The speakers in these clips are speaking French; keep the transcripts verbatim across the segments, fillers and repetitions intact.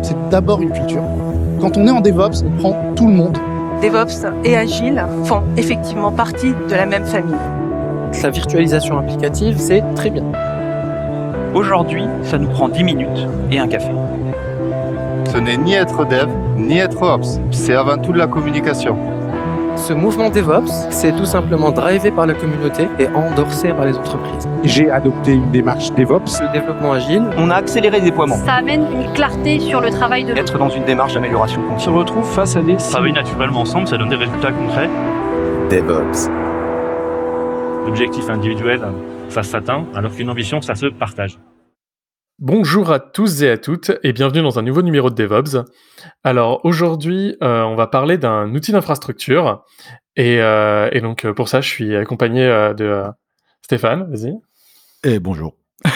c'est d'abord une culture. Quand on est en DevOps, on prend tout le monde. DevOps et Agile font effectivement partie de la même famille. La virtualisation applicative, c'est très bien. Aujourd'hui, ça nous prend dix minutes et un café. Ce n'est ni être dev, ni être ops. C'est avant tout de la communication. Ce mouvement DevOps, c'est tout simplement drivé par la communauté et endorsé par les entreprises. J'ai adopté une démarche DevOps. Le développement agile, on a accéléré le déploiement. Ça amène une clarté sur le travail de l'autre. Être dans une démarche d'amélioration continue. On se retrouve face à des... Travailler naturellement ensemble, ça donne des résultats concrets. DevOps. L'objectif individuel, ça s'atteint, alors qu'une ambition, ça se partage. Bonjour à tous et à toutes et bienvenue dans un nouveau numéro de DevOps. Alors aujourd'hui, euh, on va parler d'un outil d'infrastructure et, euh, et donc pour ça, je suis accompagné euh, de euh, Stéphane, vas-y. Et bonjour.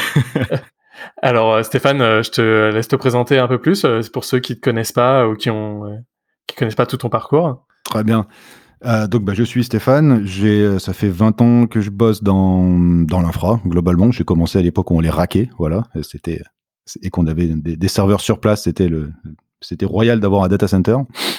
Alors euh, Stéphane, euh, je te laisse te présenter un peu plus euh, pour ceux qui ne te connaissent pas ou qui ont euh, qui connaissent pas tout ton parcours. Très bien. Euh, donc, bah, je suis Stéphane. J'ai, ça fait vingt ans que je bosse dans, dans l'infra, globalement. J'ai commencé à l'époque où on les raquait, voilà. C'était, et qu'on avait des, des serveurs sur place. C'était le, c'était royal d'avoir un data center.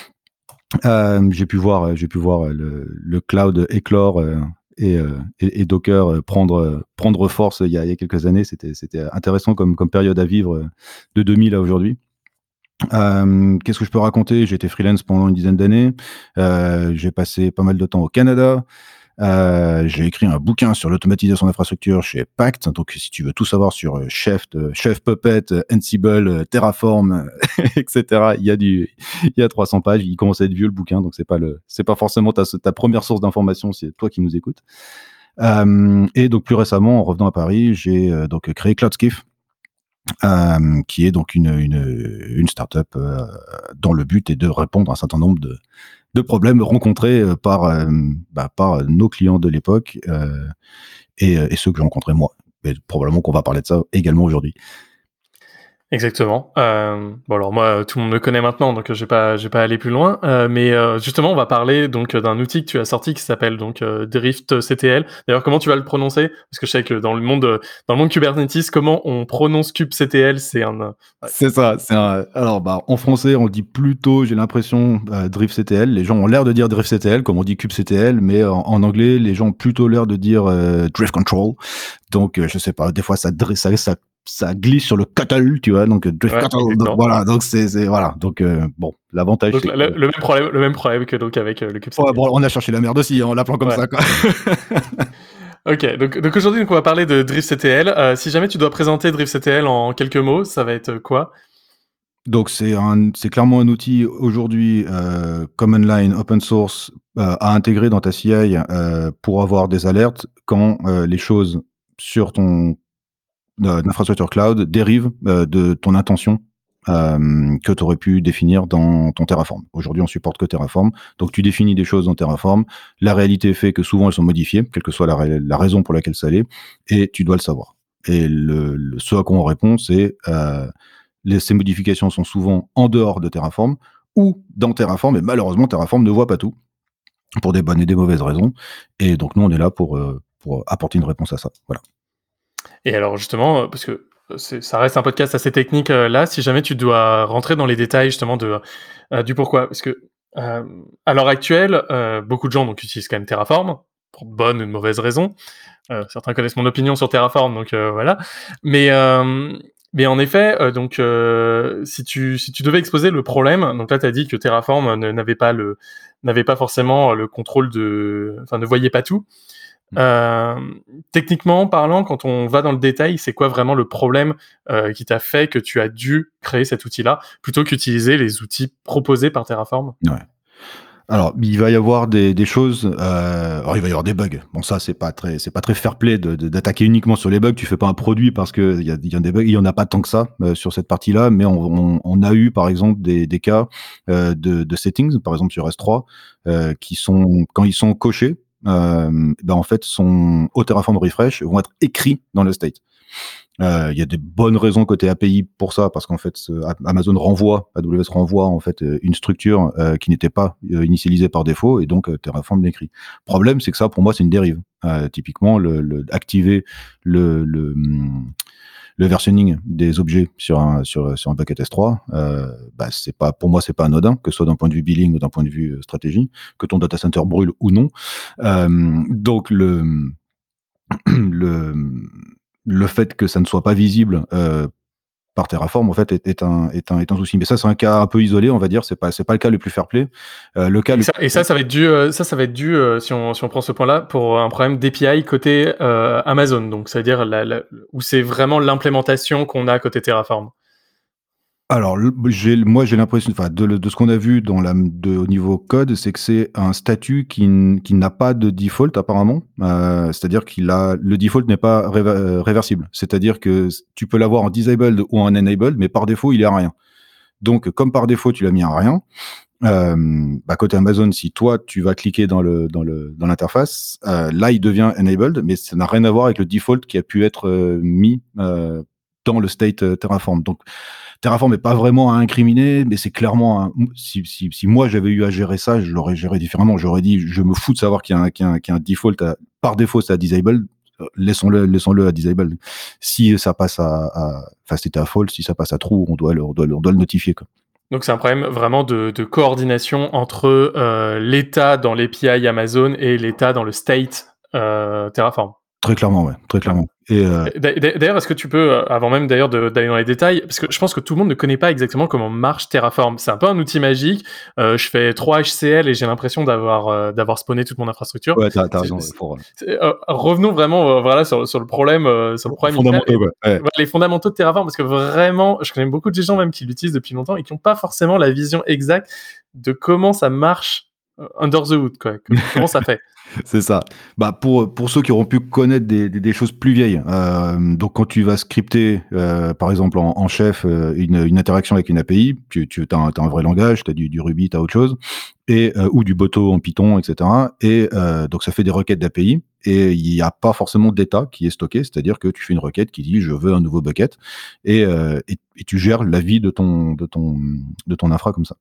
Euh, j'ai pu voir, j'ai pu voir le, le cloud éclore euh, et, euh, et, et Docker prendre, prendre force il y a, il y a quelques années. C'était, c'était intéressant comme, comme période à vivre de deux mille à aujourd'hui. Euh, qu'est-ce que je peux raconter ? J'ai été freelance pendant une dizaine d'années. Euh, j'ai passé pas mal de temps au Canada. Euh, j'ai écrit un bouquin sur l'automatisation d'infrastructure chez Pact. Donc, si tu veux tout savoir sur Chef, Chef Puppet, Ansible, Terraform, et cetera, il y a du, il y a trois cents pages. Il commence à être vieux le bouquin, donc c'est pas le, c'est pas forcément ta, ta première source d'information. C'est toi qui nous écoutes. Euh, et donc, plus récemment, en revenant à Paris, j'ai euh, donc créé CloudSkiff. Euh, qui est donc une, une, une start-up euh, dont le but est de répondre à un certain nombre de, de problèmes rencontrés par, euh, bah, par nos clients de l'époque euh, et, et ceux que j'ai rencontrés moi. Et probablement qu'on va parler de ça également aujourd'hui. Exactement. Euh, bon alors moi tout le monde me connaît maintenant donc je vais pas je vais pas aller plus loin euh, mais euh, justement on va parler donc d'un outil que tu as sorti qui s'appelle donc euh, Drift C T L. D'ailleurs comment tu vas le prononcer parce que je sais que dans le monde dans le monde Kubernetes comment on prononce kubectl c'est un ouais. C'est ça, c'est un alors bah en français on dit plutôt j'ai l'impression euh, Drift C T L. Les gens ont l'air de dire Drift C T L comme on dit kubectl mais en, en anglais les gens ont plutôt l'air de dire euh, Drift Control. Donc euh, je sais pas des fois ça ça ça ça glisse sur le cattle, tu vois, donc drift ouais, cattle, donc voilà, donc c'est, c'est voilà, donc euh, bon, l'avantage. Donc, c'est le, que... le même problème, le même problème que donc avec euh, le kubectl. Ouais, bon, on a cherché la merde aussi, hein, en l'appelant comme ouais. ça, quoi. Ok, donc, donc aujourd'hui, donc on va parler de Drift C T L. Euh, si jamais tu dois présenter Drift C T L en quelques mots, ça va être quoi ? Donc c'est un, c'est clairement un outil aujourd'hui euh, common line, open source, euh, à intégrer dans ta C I euh, pour avoir des alertes quand euh, les choses sur ton d'infrastructure cloud dérive euh, de ton intention euh, que tu aurais pu définir dans ton Terraform. Aujourd'hui, on supporte que Terraform. Donc, tu définis des choses dans Terraform. La réalité fait que souvent, elles sont modifiées, quelle que soit la, la raison pour laquelle ça l'est, et tu dois le savoir. Et le, le, ce à quoi on répond, c'est euh, les, ces modifications sont souvent en dehors de Terraform ou dans Terraform, et malheureusement, Terraform ne voit pas tout pour des bonnes et des mauvaises raisons. Et donc, nous, on est là pour, euh, pour apporter une réponse à ça. Voilà. Et alors justement, parce que c'est, ça reste un podcast assez technique euh, là, si jamais tu dois rentrer dans les détails justement de, euh, du pourquoi, parce que euh, à l'heure actuelle, euh, beaucoup de gens donc, utilisent quand même Terraform, pour de bonnes ou de mauvaises raisons. Euh, certains connaissent mon opinion sur Terraform, donc euh, voilà. Mais, euh, mais en effet, euh, donc, euh, si, tu, si tu devais exposer le problème, donc là tu as dit que Terraform ne, n'avait, pas le, n'avait pas forcément le contrôle de... Enfin, ne voyait pas tout. Euh, techniquement parlant, quand on va dans le détail, c'est quoi vraiment le problème euh, qui t'a fait que tu as dû créer cet outil-là plutôt qu'utiliser les outils proposés par Terraform ? Ouais. Alors, il va y avoir des, des choses. Euh, alors, il va y avoir des bugs. Bon, ça, c'est pas très, c'est pas très fair-play de, de, d'attaquer uniquement sur les bugs. Tu fais pas un produit parce que il y a, il y a des bugs. Il y en a pas tant que ça euh, sur cette partie-là, mais on, on, on a eu, par exemple, des, des cas euh, de, de settings, par exemple sur S trois, euh, qui sont quand ils sont cochés. Euh, ben en fait, son au Terraform refresh vont être écrits dans le state. Il euh, y a des bonnes raisons côté A P I pour ça, parce qu'en fait, ce, Amazon renvoie, A W S renvoie en fait une structure euh, qui n'était pas euh, initialisée par défaut, et donc euh, Terraform l'écrit. Problème, c'est que ça, pour moi, c'est une dérive. Euh, typiquement, le, le, activer le, le le versioning des objets sur un sur sur un bucket S trois, euh, bah c'est pas pour moi c'est pas anodin, que ce soit d'un point de vue billing ou d'un point de vue stratégie, que ton data center brûle ou non. Euh, donc le le le fait que ça ne soit pas visible euh, par Terraform, en fait, est, est, un, est, un, est un souci. Mais ça, c'est un cas un peu isolé, on va dire. C'est pas, c'est pas le cas le plus fair-play. Euh, le cas et, le... Ça, et ça, ça va être dû, euh, ça, ça va être dû euh, si, on, si on prend ce point-là, pour un problème d'A P I côté euh, Amazon. Donc, c'est-à-dire la, la, où c'est vraiment l'implémentation qu'on a côté Terraform. Alors, j'ai, moi, j'ai l'impression, enfin, de, de ce qu'on a vu dans la, de, au niveau code, c'est que c'est un statut qui, qui n'a pas de default apparemment. Euh, c'est-à-dire qu'il a, le default n'est pas réva- réversible. C'est-à-dire que tu peux l'avoir en disabled ou en enabled, mais par défaut, il est à rien. Donc, comme par défaut, tu l'as mis à rien. Euh, bah, côté Amazon, si toi, tu vas cliquer dans le, dans le, dans l'interface, euh, là, il devient enabled, mais ça n'a rien à voir avec le default qui a pu être euh, mis euh, dans le state euh, Terraform. Donc, Terraform n'est pas vraiment à incriminer, mais c'est clairement un, si, si, si moi j'avais eu à gérer ça, je l'aurais géré différemment. J'aurais dit, je me fous de savoir qu'il y a un, qu'il y a un, qu'il y a un default à, par défaut, c'est à disabled. Laissons-le, laissons-le à disabled. Si ça passe à, à enfin, c'était à false, si ça passe à true, on doit le, on doit le, on doit le notifier, quoi. Donc, c'est un problème vraiment de, de coordination entre euh, l'état dans l'A P I Amazon et l'état dans le state euh, Terraform. Très clairement, ouais, très clairement. Et euh... D'ailleurs, est-ce que tu peux, avant même d'ailleurs de, d'aller dans les détails, parce que je pense que tout le monde ne connaît pas exactement comment marche Terraform. C'est un peu un outil magique. Euh, je fais trois H C L et j'ai l'impression d'avoir euh, d'avoir spawné toute mon infrastructure. Ouais, t'as, t'as raison. C'est, pour... euh, revenons vraiment, euh, voilà, sur, sur le problème, euh, sur le problème fondamentaux, ouais. Ouais. Voilà, les fondamentaux de Terraform, parce que vraiment, je connais beaucoup de gens même qui l'utilisent depuis longtemps et qui n'ont pas forcément la vision exacte de comment ça marche under the hood, quoi. Comment ça fait. C'est ça. Bah pour pour ceux qui auront pu connaître des des, des choses plus vieilles. Euh, donc quand tu vas scripter, euh, par exemple en, en chef, euh, une une interaction avec une A P I, tu tu t'as un, t'as un vrai langage, t'as du du Ruby, t'as autre chose, et euh, ou du Boto en Python, et cetera. Et euh, donc ça fait des requêtes d'A P I et il y a pas forcément d'état qui est stocké, c'est-à-dire que tu fais une requête qui dit je veux un nouveau bucket et euh, et, et tu gères la vie de ton de ton de ton infra comme ça.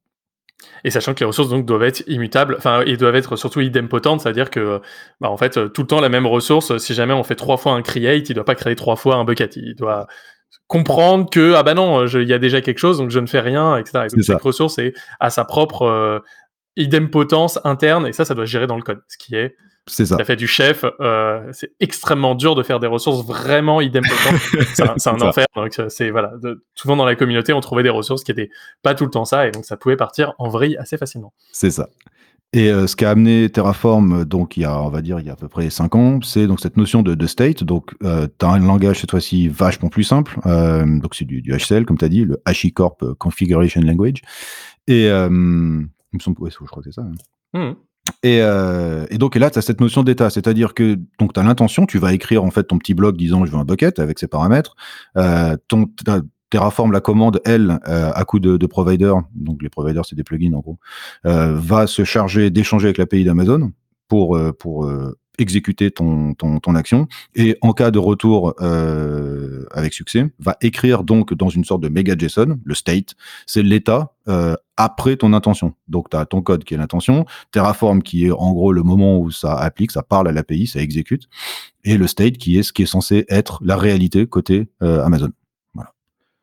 Et sachant que les ressources donc doivent être immutables, enfin, ils doivent être surtout idempotentes, c'est-à-dire que, bah, en fait, tout le temps la même ressource. Si jamais on fait trois fois un create, il doit pas créer trois fois un bucket. Il doit comprendre que ah bah non, il y a déjà quelque chose, donc je ne fais rien, et cetera. Et donc chaque ressource est à sa propre euh, idempotence interne, et ça, ça doit se gérer dans le code, ce qui est C'est ça. Ça fait du chef. Euh, c'est extrêmement dur de faire des ressources vraiment idempotentes. c'est un, c'est un C'est enfer. Donc c'est voilà. De, souvent dans la communauté, on trouvait des ressources qui étaient pas tout le temps ça, et donc ça pouvait partir en vrille assez facilement. C'est ça. Et euh, ce qu'a amené Terraform, donc il y a, on va dire, il y a à peu près cinq ans, c'est donc cette notion de, de state. Donc, euh, tu as un langage cette fois-ci vachement plus simple. Euh, donc c'est du, du H C L, comme tu as dit, le HashiCorp Configuration Language. Et euh, il me semble, ouais, je crois que c'est ça. Hein. Mmh. Et, euh, et donc et là, tu as cette notion d'état, c'est-à-dire que donc tu as l'intention, tu vas écrire en fait ton petit bloc disant je veux un bucket avec ses paramètres. Euh, ton Terraform, la commande, elle, euh, à coup de, de provider, donc les providers c'est des plugins en gros, euh, va se charger d'échanger avec l'A P I d'Amazon pour euh, pour euh, exécuter ton, ton ton action, et en cas de retour euh, avec succès, va écrire donc dans une sorte de méga JSON, le state, c'est l'état euh, après ton intention. Donc tu as ton code qui est l'intention, Terraform qui est en gros le moment où ça applique, ça parle à l'A P I, ça exécute, et le state qui est ce qui est censé être la réalité côté euh, Amazon. Voilà.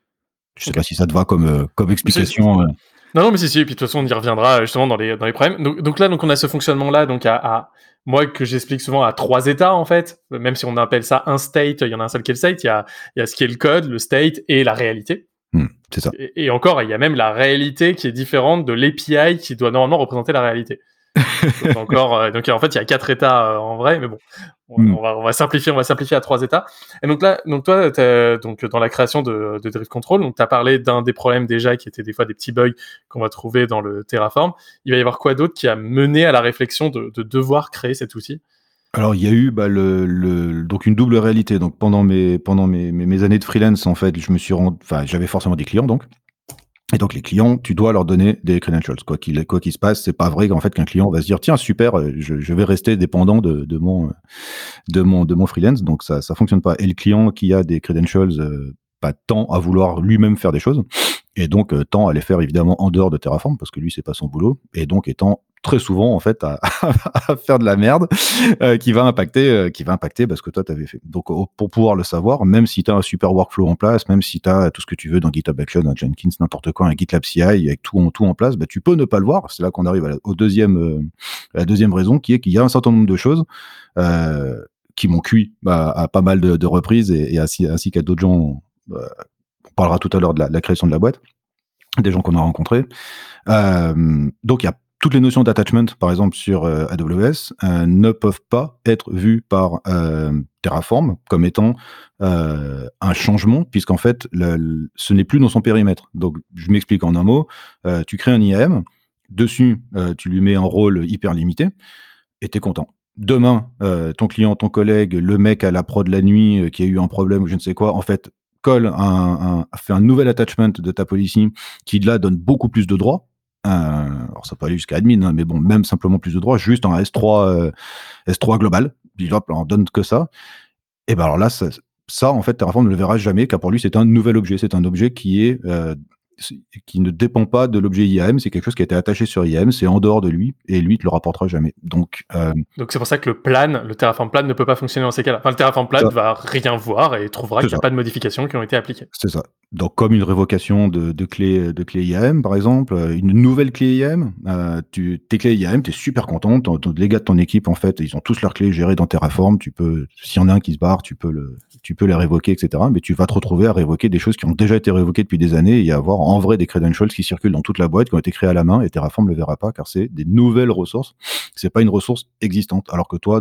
Je sais pas si ça te va comme euh, comme explication. Euh... Non, non, mais si, si, et puis de toute façon, on y reviendra justement dans les, dans les problèmes. Donc, donc là, donc on a ce fonctionnement-là, donc à, à, moi, que j'explique souvent à trois états, en fait. Même si on appelle ça un state, il y en a un seul qui est le state, il y a, il y a ce qui est le code, le state et la réalité. Mmh, c'est ça. Et, et encore, il y a même la réalité qui est différente de l'A P I qui doit normalement représenter la réalité. donc, encore, euh, donc en fait, il y a quatre états euh, en vrai, mais bon, on, mmh. on, va, on va simplifier, on va simplifier à trois états. Et donc là, donc toi, donc dans la création de, de Drift Control, donc tu as parlé d'un des problèmes déjà qui étaient des fois des petits bugs qu'on va trouver dans le Terraform. Il va y avoir quoi d'autre qui a mené à la réflexion de, de devoir créer cet outil? Alors il y a eu bah, le, le donc une double réalité. Donc pendant mes pendant mes, mes, mes années de freelance, en fait, je me suis rendu, enfin j'avais forcément des clients donc. Et donc les clients, tu dois leur donner des credentials. Quoi qu'il quoi qu'il se passe, c'est pas vrai qu'en fait qu'un client va se dire tiens super, je, je vais rester dépendant de, de mon de mon de mon freelance. Donc ça ça fonctionne pas. Et le client qui a des credentials euh, pas tend à vouloir lui-même faire des choses, et donc euh, tend à les faire évidemment en dehors de Terraform parce que lui c'est pas son boulot, et donc étant très souvent en fait à, à faire de la merde euh, qui va impacter euh, qui va impacter bah, ce que toi t'avais fait. Donc au- pour pouvoir le savoir, même si tu as un super workflow en place, même si tu as tout ce que tu veux dans GitHub Action, un Jenkins, n'importe quoi, un GitLab C I avec tout en tout en place, bah, tu peux ne pas le voir. C'est là qu'on arrive à la, au deuxième euh, à la deuxième raison, qui est qu'il y a un certain nombre de choses euh, qui m'ont cuit bah, à pas mal de, de reprises et, et ainsi, ainsi qu'à d'autres gens. Bah, on parlera tout à l'heure de la, de la création de la boîte, des gens qu'on a rencontrés. Euh, donc il y a toutes les notions d'attachment, par exemple sur euh, A W S, euh, ne peuvent pas être vues par euh, Terraform comme étant euh, un changement, puisqu'en fait, le, le- ce n'est plus dans son périmètre. Donc, je m'explique en un mot. Euh, tu crées un I A M, dessus, euh, tu lui mets un rôle hyper limité, et t'es content. Demain, euh, ton client, ton collègue, le mec à la prod la nuit euh, qui a eu un problème ou je ne sais quoi, en fait, colle un, un- fait un nouvel attachment de ta policy qui là donne beaucoup plus de droits. Euh, alors ça peut aller jusqu'à admin, hein, mais bon, même simplement plus de droits, juste en S trois, euh, S trois global, puis hop, là, on donne que ça. Et ben alors là, ça, ça, en fait, Terraform ne le verra jamais, car pour lui, c'est un nouvel objet. C'est un objet qui est euh, c'est- qui ne dépend pas de l'objet I A M. C'est quelque chose qui a été attaché sur I A M. C'est en dehors de lui, et lui, il te le rapportera jamais. Donc, euh, Donc c'est pour ça que le plan, le Terraform plan ne peut pas fonctionner dans ces cas-là. Enfin, le Terraform plan Ça. va rien voir et trouvera C'est qu'il n'y a ça. pas de modifications qui ont été appliquées. c'est ça. Donc, comme une révocation de, de clé de clé I A M, par exemple, euh, une nouvelle clé I A M, euh, tu, tes clés I A M, tu es super content. Ton, ton- les gars de ton équipe, en fait, ils ont tous leurs clés gérées dans Terraform. Tu peux, s'il y en a un qui se barre, tu peux le, tu peux les révoquer, et cetera. Mais tu vas te retrouver à révoquer des choses qui ont déjà été révoquées depuis des années et à avoir en vrai des credentials qui circulent dans toute la boîte, qui ont été créés à la main, et Terraform le verra pas, car c'est des nouvelles ressources. C'est pas une ressource existante. Alors que toi,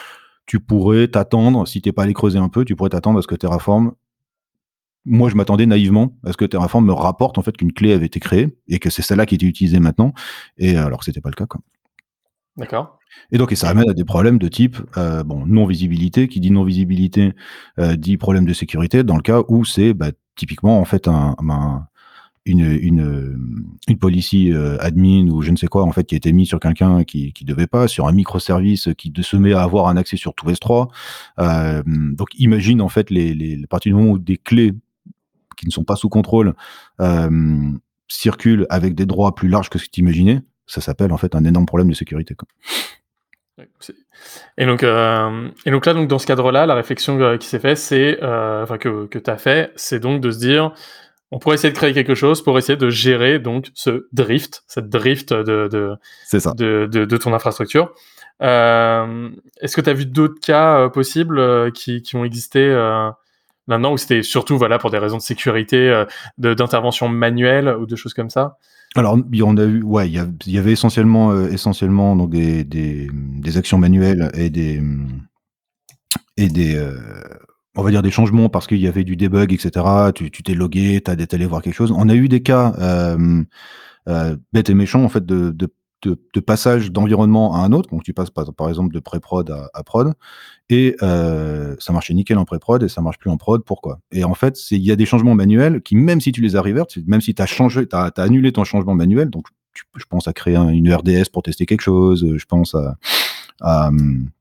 tu pourrais t'attendre, si t'es pas allé creuser un peu, tu pourrais t'attendre à ce que Terraform, moi je m'attendais naïvement à ce que Terraform me rapporte en fait qu'une clé avait été créée et que c'est celle-là qui était utilisée maintenant, et alors que c'était pas le cas, quoi. D'accord. Et donc et ça amène à des problèmes de type euh, bon, non visibilité. Qui dit non visibilité euh, dit problème de sécurité, dans le cas où c'est bah, typiquement en fait un, un- une une une policy euh, admin ou je ne sais quoi en fait qui a été mis sur quelqu'un qui qui devait pas, sur un microservice qui de- se met à avoir un accès sur tout S trois. Euh, donc imagine en fait les les à partir du moment où des clés qui ne sont pas sous contrôle euh, circulent avec des droits plus larges que ce que tu imaginais, ça s'appelle en fait un énorme problème de sécurité, quoi. Ouais, c'est- Et donc, euh, et donc là, donc dans ce cadre-là, la réflexion euh, qui s'est faite, c'est, euh, enfin que, que tu as fait, c'est donc de se dire, on pourrait essayer de créer quelque chose pour essayer de gérer donc ce drift, cette drift de, de, C'est ça. de, de, de ton infrastructure. Euh, Est-ce que tu as vu d'autres cas euh, possibles euh, qui, qui ont existé euh, maintenant, où c'était surtout voilà, pour des raisons de sécurité, euh, de- d'intervention manuelle ou de choses comme ça? Alors, il y en a eu, ouais, il y, a- il y avait essentiellement, euh, essentiellement donc des, des, des actions manuelles et des, et des, euh, on va dire des changements parce qu'il y avait du debug, et cetera. Tu, tu t'es logué, t'as allé voir quelque chose. On a eu des cas euh, euh, bêtes et méchants en fait de, de, de, de passage d'environnement à un autre. Donc tu passes par, par exemple de pré-prod à, à prod et euh, ça marchait nickel en pré-prod et ça marche plus en prod. Pourquoi? Et en fait, c'est il y a des changements manuels qui, même si tu les as revert, même si tu as changé, tu as annulé ton changement manuel, donc tu, je pense à créer un, une E R D S pour tester quelque chose, je pense à, à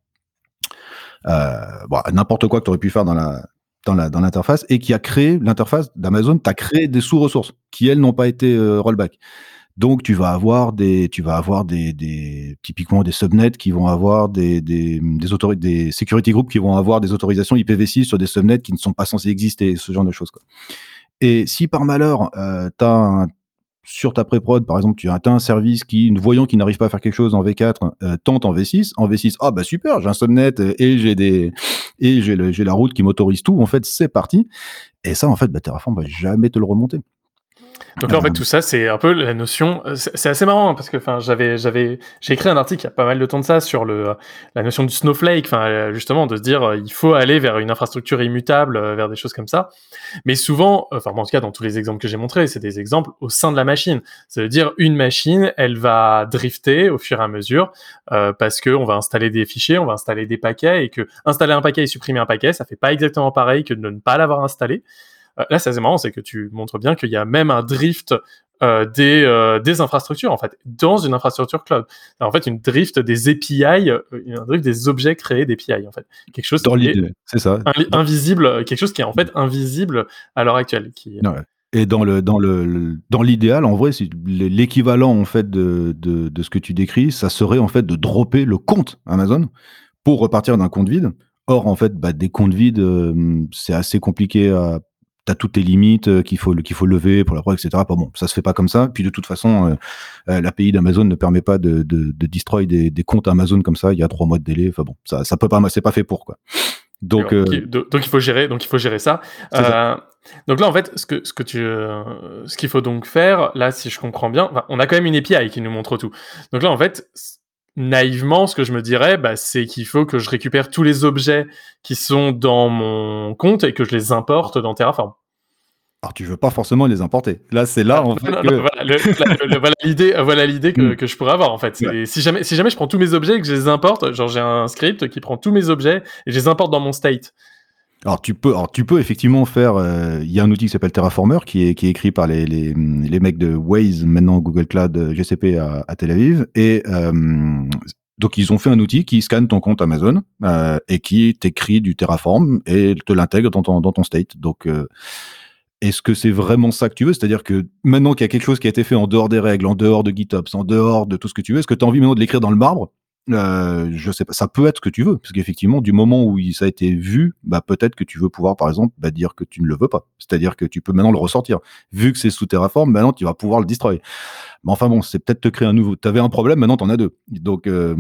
euh, bon, n'importe quoi que tu aurais pu faire dans la dans la dans l'interface et qui a créé l'interface d'Amazon, tu as créé des sous-ressources qui elles n'ont pas été euh, rollback. Donc tu vas avoir des tu vas avoir des des typiquement des subnets qui vont avoir des des des autori- des security groups qui vont avoir des autorisations I P v six sur des subnets qui ne sont pas censés exister, ce genre de choses, quoi. Et si par malheur euh, tu as un sur ta pré-prod, par exemple, tu as un service qui, voyant qu'il n'arrive pas à faire quelque chose en V quatre, euh, tente en V six. En V six, ah bah super, j'ai un subnet euh, et j'ai des et j'ai le- j'ai la route qui m'autorise tout. En fait, c'est parti. Et ça, en fait, bah, Terraform va jamais te le remonter. Donc là, en fait, Euh, tout ça, c'est un peu la notion. euh, C'est c'est assez marrant hein, parce que, enfin, j'avais, j'avais, j'ai écrit un article il y a pas mal de temps de ça sur le la notion du snowflake. Enfin, euh, justement, de se dire, euh, il faut aller vers une infrastructure immutable, euh, vers des choses comme ça. Mais souvent, euh, enfin, en tout cas, dans tous les exemples que j'ai montrés, c'est des exemples au sein de la machine. C'est-à-dire, une machine, elle va drifter au fur et à mesure euh, parce que on va installer des fichiers, on va installer des paquets et que installer un paquet et supprimer un paquet, ça fait pas exactement pareil que de ne pas l'avoir installé. Euh, Là, c'est assez marrant, c'est que tu montres bien qu'il y a même un drift euh, des, euh, des infrastructures, en fait, dans une infrastructure cloud. Alors, en fait, une drift des A P I, euh, un drift des objets créés d'A P I, en fait. Quelque chose dans qui est l'idée, c'est ça. invi- invisible, quelque chose qui est en fait invisible à l'heure actuelle. Qui... Ouais. Et dans le dans le, le dans l'idéal, en vrai, c'est l'équivalent en fait de, de de ce que tu décris, ça serait en fait de dropper le compte Amazon pour repartir d'un compte vide. Or, en fait, bah, des comptes vides, euh, c'est assez compliqué à. T'as toutes tes limites euh, qu'il faut qu'il faut lever pour la preuve, et cetera. Pas bon, ça se fait pas comme ça. Puis de toute façon, euh, euh, l'A P I d'Amazon ne permet pas de de, de destroy des, des comptes Amazon comme ça. Il y a trois mois de délai. Enfin bon, ça ça peut pas, c'est pas fait pour quoi. Donc euh, donc, donc, donc il faut gérer, donc il faut gérer ça. C'est ça. Euh, donc là, en fait, ce que ce que tu, euh, ce qu'il faut donc faire, là, si je comprends bien, enfin, on a quand même une A P I qui nous montre tout. Donc là, en fait, naïvement, ce que je me dirais, bah, c'est qu'il faut que je récupère tous les objets qui sont dans mon compte et que je les importe dans Terraform. Alors tu veux pas forcément les importer. Là, c'est là en fait Non, que non, voilà, le- le- le- voilà l'idée, voilà l'idée que, Mm. que je pourrais avoir en fait. C'est- Ouais. Si jamais, si jamais je prends tous mes objets et que je les importe, genre j'ai un script qui prend tous mes objets et je les importe dans mon state. Alors tu peux, alors tu peux effectivement faire. euh, Il y a un outil qui s'appelle Terraformer qui est qui est écrit par les les, les mecs de Waze, maintenant Google Cloud euh, G C P à, à Tel Aviv, et euh, donc ils ont fait un outil qui scanne ton compte Amazon euh, et qui t'écrit du Terraform et te l'intègre dans ton dans ton state. Donc euh, est-ce que c'est vraiment ça que tu veux? C'est-à-dire que maintenant qu'il y a quelque chose qui a été fait en dehors des règles, en dehors de GitOps, en dehors de tout ce que tu veux, est-ce que tu as envie maintenant de l'écrire dans le marbre? Euh, je sais pas, ça peut être ce que tu veux, parce qu'effectivement, du moment où il- ça a été vu, bah peut-être que tu veux pouvoir, par exemple, bah, dire que tu ne le veux pas. C'est-à-dire que tu peux maintenant le ressortir. Vu que c'est sous Terraform, maintenant tu vas pouvoir le destroy. Mais enfin bon, c'est peut-être te créer un nouveau. T'avais un problème, maintenant t'en as deux. Donc euh,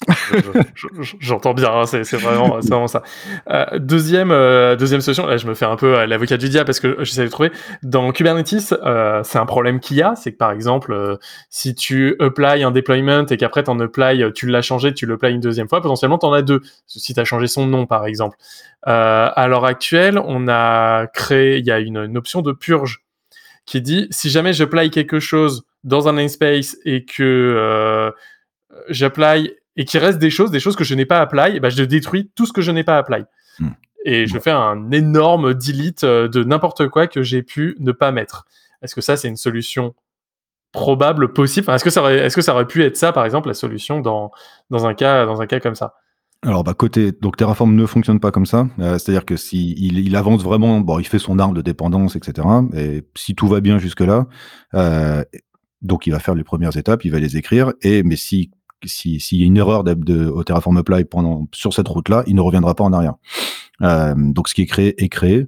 Je- je- J'entends bien, hein, c'est c'est vraiment, c'est vraiment ça. Euh, deuxième, euh, deuxième solution, là je me fais un peu euh, l'avocat du diable parce que j'essaie de trouver. Dans Kubernetes, euh, c'est un problème qu'il y a, c'est que par exemple, euh, si tu apply un deployment et qu'après t'en apply, tu l'as changé, tu l'apply une deuxième fois, potentiellement t'en as deux. Si t'as changé son nom par exemple. Euh, à l'heure actuelle, on a créé, il y a une, une option de purge qui dit si jamais j'apply quelque chose dans un namespace et que euh, j'apply et qu'il reste des choses, des choses que je n'ai pas apply, bah, je détruis tout ce que je n'ai pas apply. Hmm. Et je fais un énorme delete euh, de n'importe quoi que j'ai pu ne pas mettre. Est-ce que ça, c'est une solution probable, possible? Enfin, est-ce que ça aurait, est-ce que ça aurait pu être ça, par exemple, la solution dans, dans un cas, dans un cas comme ça? alors bah côté donc Terraform ne fonctionne pas comme ça. Euh, c'est-à-dire que si il, il avance vraiment, bon, il fait son arbre de dépendance, et cetera. Et si tout va bien jusque là, euh, donc il va faire les premières étapes, il va les écrire. Et mais si si s'il y a une erreur de, de, au Terraform Apply pendant sur cette route-là, il ne reviendra pas en arrière. Euh, donc ce qui est créé est créé.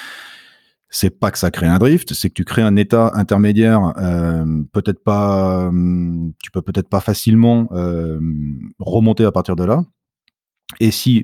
C'est pas que ça crée un drift, c'est que tu crées un état intermédiaire, euh, peut-être pas, euh, tu peux peut-être pas facilement euh, remonter à partir de là. Et si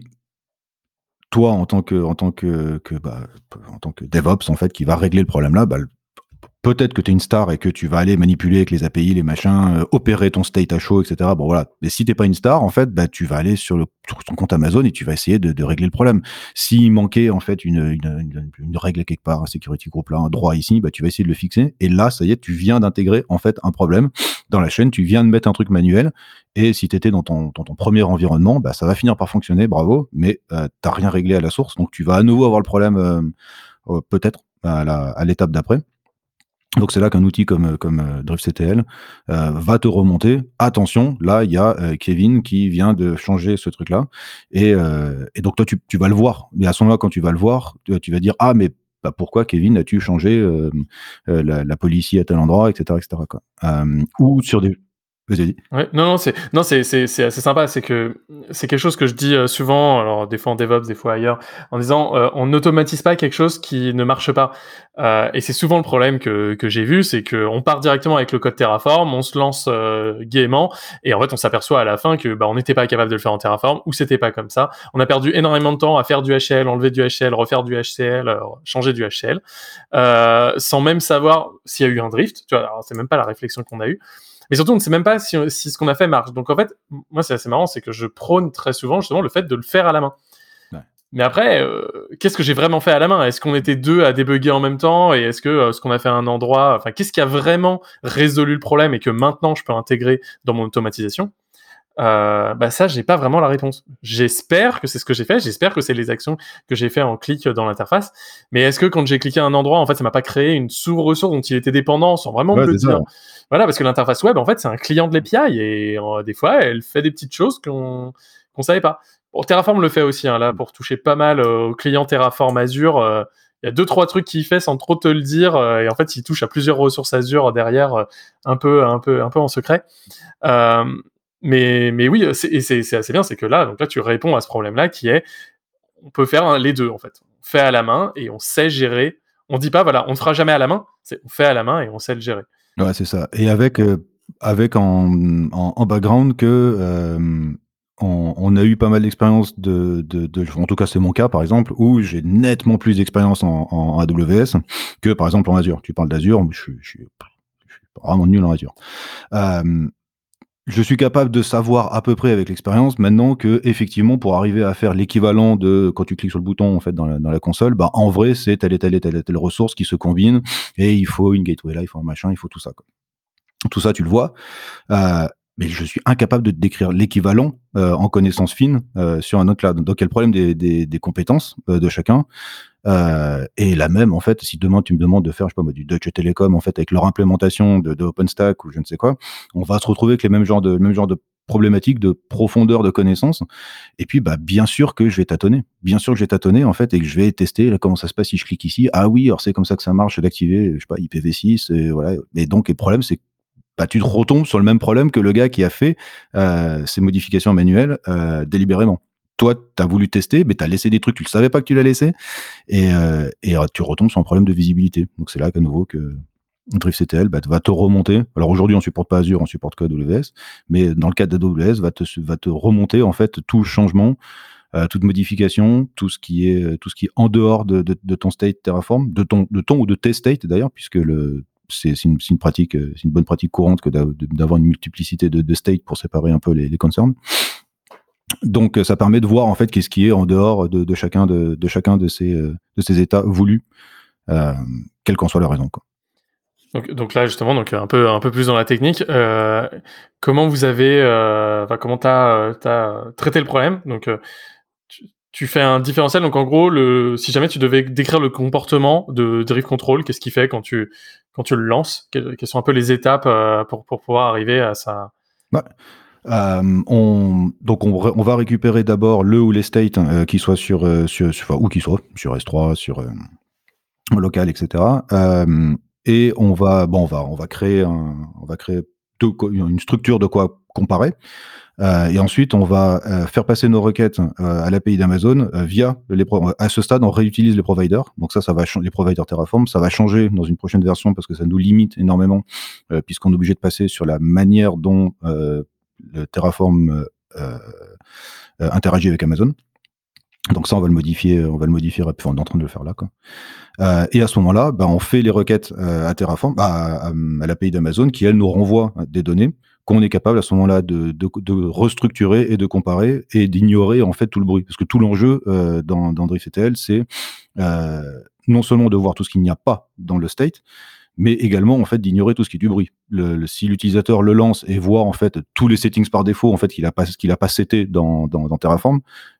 toi, en tant que, en tant que, que bah, en tant que DevOps, en fait, qui va régler le problème là, bah, peut-être que tu es une star et que tu vas aller manipuler avec les A P I, les machins, euh, opérer ton state à chaud, et cetera. Bon, voilà. Mais si t'es pas une star, en fait, bah, tu vas aller sur, le, sur ton compte Amazon et tu vas essayer de, de régler le problème. S'il manquait, en fait, une, une, une, une règle quelque part, un security group là, un droit ici, bah, tu vas essayer de le fixer. Et là, ça y est, tu viens d'intégrer, en fait, un problème dans la chaîne. Tu viens de mettre un truc manuel. Et si t'étais dans ton, dans ton premier environnement, bah, ça va finir par fonctionner, bravo. Mais, euh, t'as rien réglé à la source. Donc, tu vas à nouveau avoir le problème, euh, euh, peut-être, à la, à l'étape d'après. Donc c'est là qu'un outil comme comme euh, DriftCTL euh, va te remonter. Attention, là il y a euh, Kevin qui vient de changer ce truc-là, et, euh, et donc toi tu, tu vas le voir. Mais à ce moment-là, quand tu vas le voir, tu, tu vas dire ah mais bah, pourquoi Kevin as-tu changé euh, euh, la, la policy à tel endroit, et cetera, et cetera quoi. Euh, ou sur des Vas-y. Ouais, non, non, c'est, non, c'est, c'est, c'est assez sympa. C'est que c'est quelque chose que je dis euh, souvent, alors des fois en DevOps, des fois ailleurs, en disant euh, on n'automatise pas quelque chose qui ne marche pas. Euh, et c'est souvent le problème que que j'ai vu, c'est que on part directement avec le code Terraform, on se lance euh, gaiement, et en fait on s'aperçoit à la fin que bah on n'était pas capable de le faire en Terraform ou c'était pas comme ça. On a perdu énormément de temps à faire du H C L, enlever du H C L, refaire du H C L, euh, changer du H C L, euh, sans même savoir s'il y a eu un drift. Tu vois, alors c'est même pas la réflexion qu'on a eue. Mais surtout, on ne sait même pas si, si ce qu'on a fait marche. Donc en fait, moi, c'est assez marrant, c'est que je prône très souvent justement le fait de le faire à la main. Ouais. Mais après, euh, qu'est-ce que j'ai vraiment fait à la main? Est-ce qu'on était deux à débugger en même temps? Et est-ce que euh, ce qu'on a fait à un endroit, enfin, qu'est-ce qui a vraiment résolu le problème et que maintenant je peux intégrer dans mon automatisation? Euh, bah ça, j'ai pas vraiment la réponse. J'espère que c'est ce que j'ai fait. J'espère que c'est les actions que j'ai fait en clic dans l'interface. Mais est-ce que quand j'ai cliqué à un endroit, en fait, ça m'a pas créé une sous-ressource dont il était dépendant sans vraiment ouais, me le dire? Ça. Voilà, parce que l'interface web, en fait, c'est un client de l'A P I et euh, des fois, elle fait des petites choses qu'on qu'on savait pas. Bon, Terraform le fait aussi, hein, là, pour toucher pas mal euh, aux clients Terraform Azure. Euh, il y a deux trois trucs qu'il fait sans trop te le dire, euh, et en fait, il touche à plusieurs ressources Azure derrière, euh, un peu, un peu, un peu en secret. Euh, mais, mais oui, c'est, et c'est, c'est assez bien, c'est que là, donc là, tu réponds à ce problème-là qui est, on peut faire hein, les deux en fait. On fait à la main et on sait gérer. On dit pas, voilà, on ne fera jamais à la main. C'est, on fait à la main et on sait le gérer. Ouais, c'est ça. Et avec, euh, avec en, en, en background que euh, on, on a eu pas mal d'expérience de, de, de, en tout cas c'est mon cas par exemple, où j'ai nettement plus d'expérience en, en A W S que par exemple en Azure. Tu parles d'Azure, je suis, je suis, je suis vraiment nul en Azure. Euh, Je suis capable de savoir à peu près avec l'expérience maintenant que effectivement pour arriver à faire l'équivalent de quand tu cliques sur le bouton en fait dans la, dans la console, bah en vrai c'est telle et telle et telle et telle ressource qui se combine et il faut une gateway là, il faut un machin, il faut tout ça quoi. Tout ça tu le vois, euh, mais je suis incapable de te décrire l'équivalent euh, en connaissance fine euh, sur un autre cloud. Donc il y a le problème des, des, des compétences euh, de chacun. Euh, et la même, en fait, si demain tu me demandes de faire, je sais pas moi, du Deutsche Telekom, en fait, avec leur implémentation de, de OpenStack ou je ne sais quoi, on va se retrouver avec les mêmes genres de, le même genre de problématiques de profondeur de connaissances. Et puis, bah, bien sûr que je vais tâtonner. Bien sûr que je vais tâtonner, en fait, et que je vais tester, là, comment ça se passe si je clique ici. Ah oui, alors c'est comme ça que ça marche d'activer, je sais pas, I P v six, et voilà. Et donc, le problème, c'est que bah, tu te retombes sur le même problème que le gars qui a fait euh, ces modifications manuelles euh, délibérément. Toi, tu as voulu tester, mais tu as laissé des trucs, tu ne savais pas que tu l'as laissé, et, euh, et euh, tu retombes sur un problème de visibilité. Donc c'est là qu'à nouveau que DriftCTL bah, va te remonter. Alors aujourd'hui, on ne supporte pas Azure, on supporte que A W S, mais dans le cas d'A W S, va te, va te remonter en fait tout le changement, euh, toute modification, tout ce qui est, tout ce qui est en dehors de, de, de ton state Terraform, de ton, de ton ou de tes states d'ailleurs, puisque le c'est, c'est, une, c'est une pratique, c'est une bonne pratique courante que d'avoir une multiplicité de, de states pour séparer un peu les, les concerns. Donc, ça permet de voir en fait qu'est-ce qui est en dehors de, de chacun de, de chacun de ces de ces états voulus, euh, quelle qu'en soit la raison, quoi. Donc, donc là justement, donc un peu un peu plus dans la technique. Euh, comment vous avez, euh, enfin comment t'as t'as traité le problème? Donc euh, tu, tu fais un différentiel. Donc en gros, le si jamais tu devais décrire le comportement de Drift Control, qu'est-ce qu'il fait quand tu quand tu le lances? Quelles, quelles sont un peu les étapes euh, pour pour pouvoir arriver à ça? Ouais. Euh, on, donc on, on va récupérer d'abord le ou les states euh, qui soient sur, euh, sur, sur enfin, où qu'ils soient, sur S trois, sur euh, local, et cetera. Euh, et on va, bon, on va, on va créer, un, on va créer deux, une structure de quoi comparer. Euh, et ensuite, on va euh, faire passer nos requêtes euh, à l'A P I d'Amazon euh, via les pro- à ce stade, on réutilise les providers. Donc ça, ça va ch- les providers Terraform, ça va changer dans une prochaine version parce que ça nous limite énormément euh, puisqu'on est obligé de passer sur la manière dont euh, le Terraform euh, euh, interagit avec Amazon. Donc ça, on va le modifier, on va le modifier, enfin, on est en train de le faire là, quoi. Euh, et à ce moment-là, bah, on fait les requêtes euh, à Terraform, à, à, à l'A P I d'Amazon, qui elle nous renvoie des données qu'on est capable à ce moment-là de, de, de restructurer et de comparer et d'ignorer en fait tout le bruit, parce que tout l'enjeu euh, dans, dans DriftCTL, c'est euh, non seulement de voir tout ce qu'il n'y a pas dans le state, mais également en fait d'ignorer tout ce qui est du bruit. Le, le, si l'utilisateur le lance et voit en fait tous les settings par défaut en fait qu'il a pas qu'il a pas seté dans, dans, dans Terraform,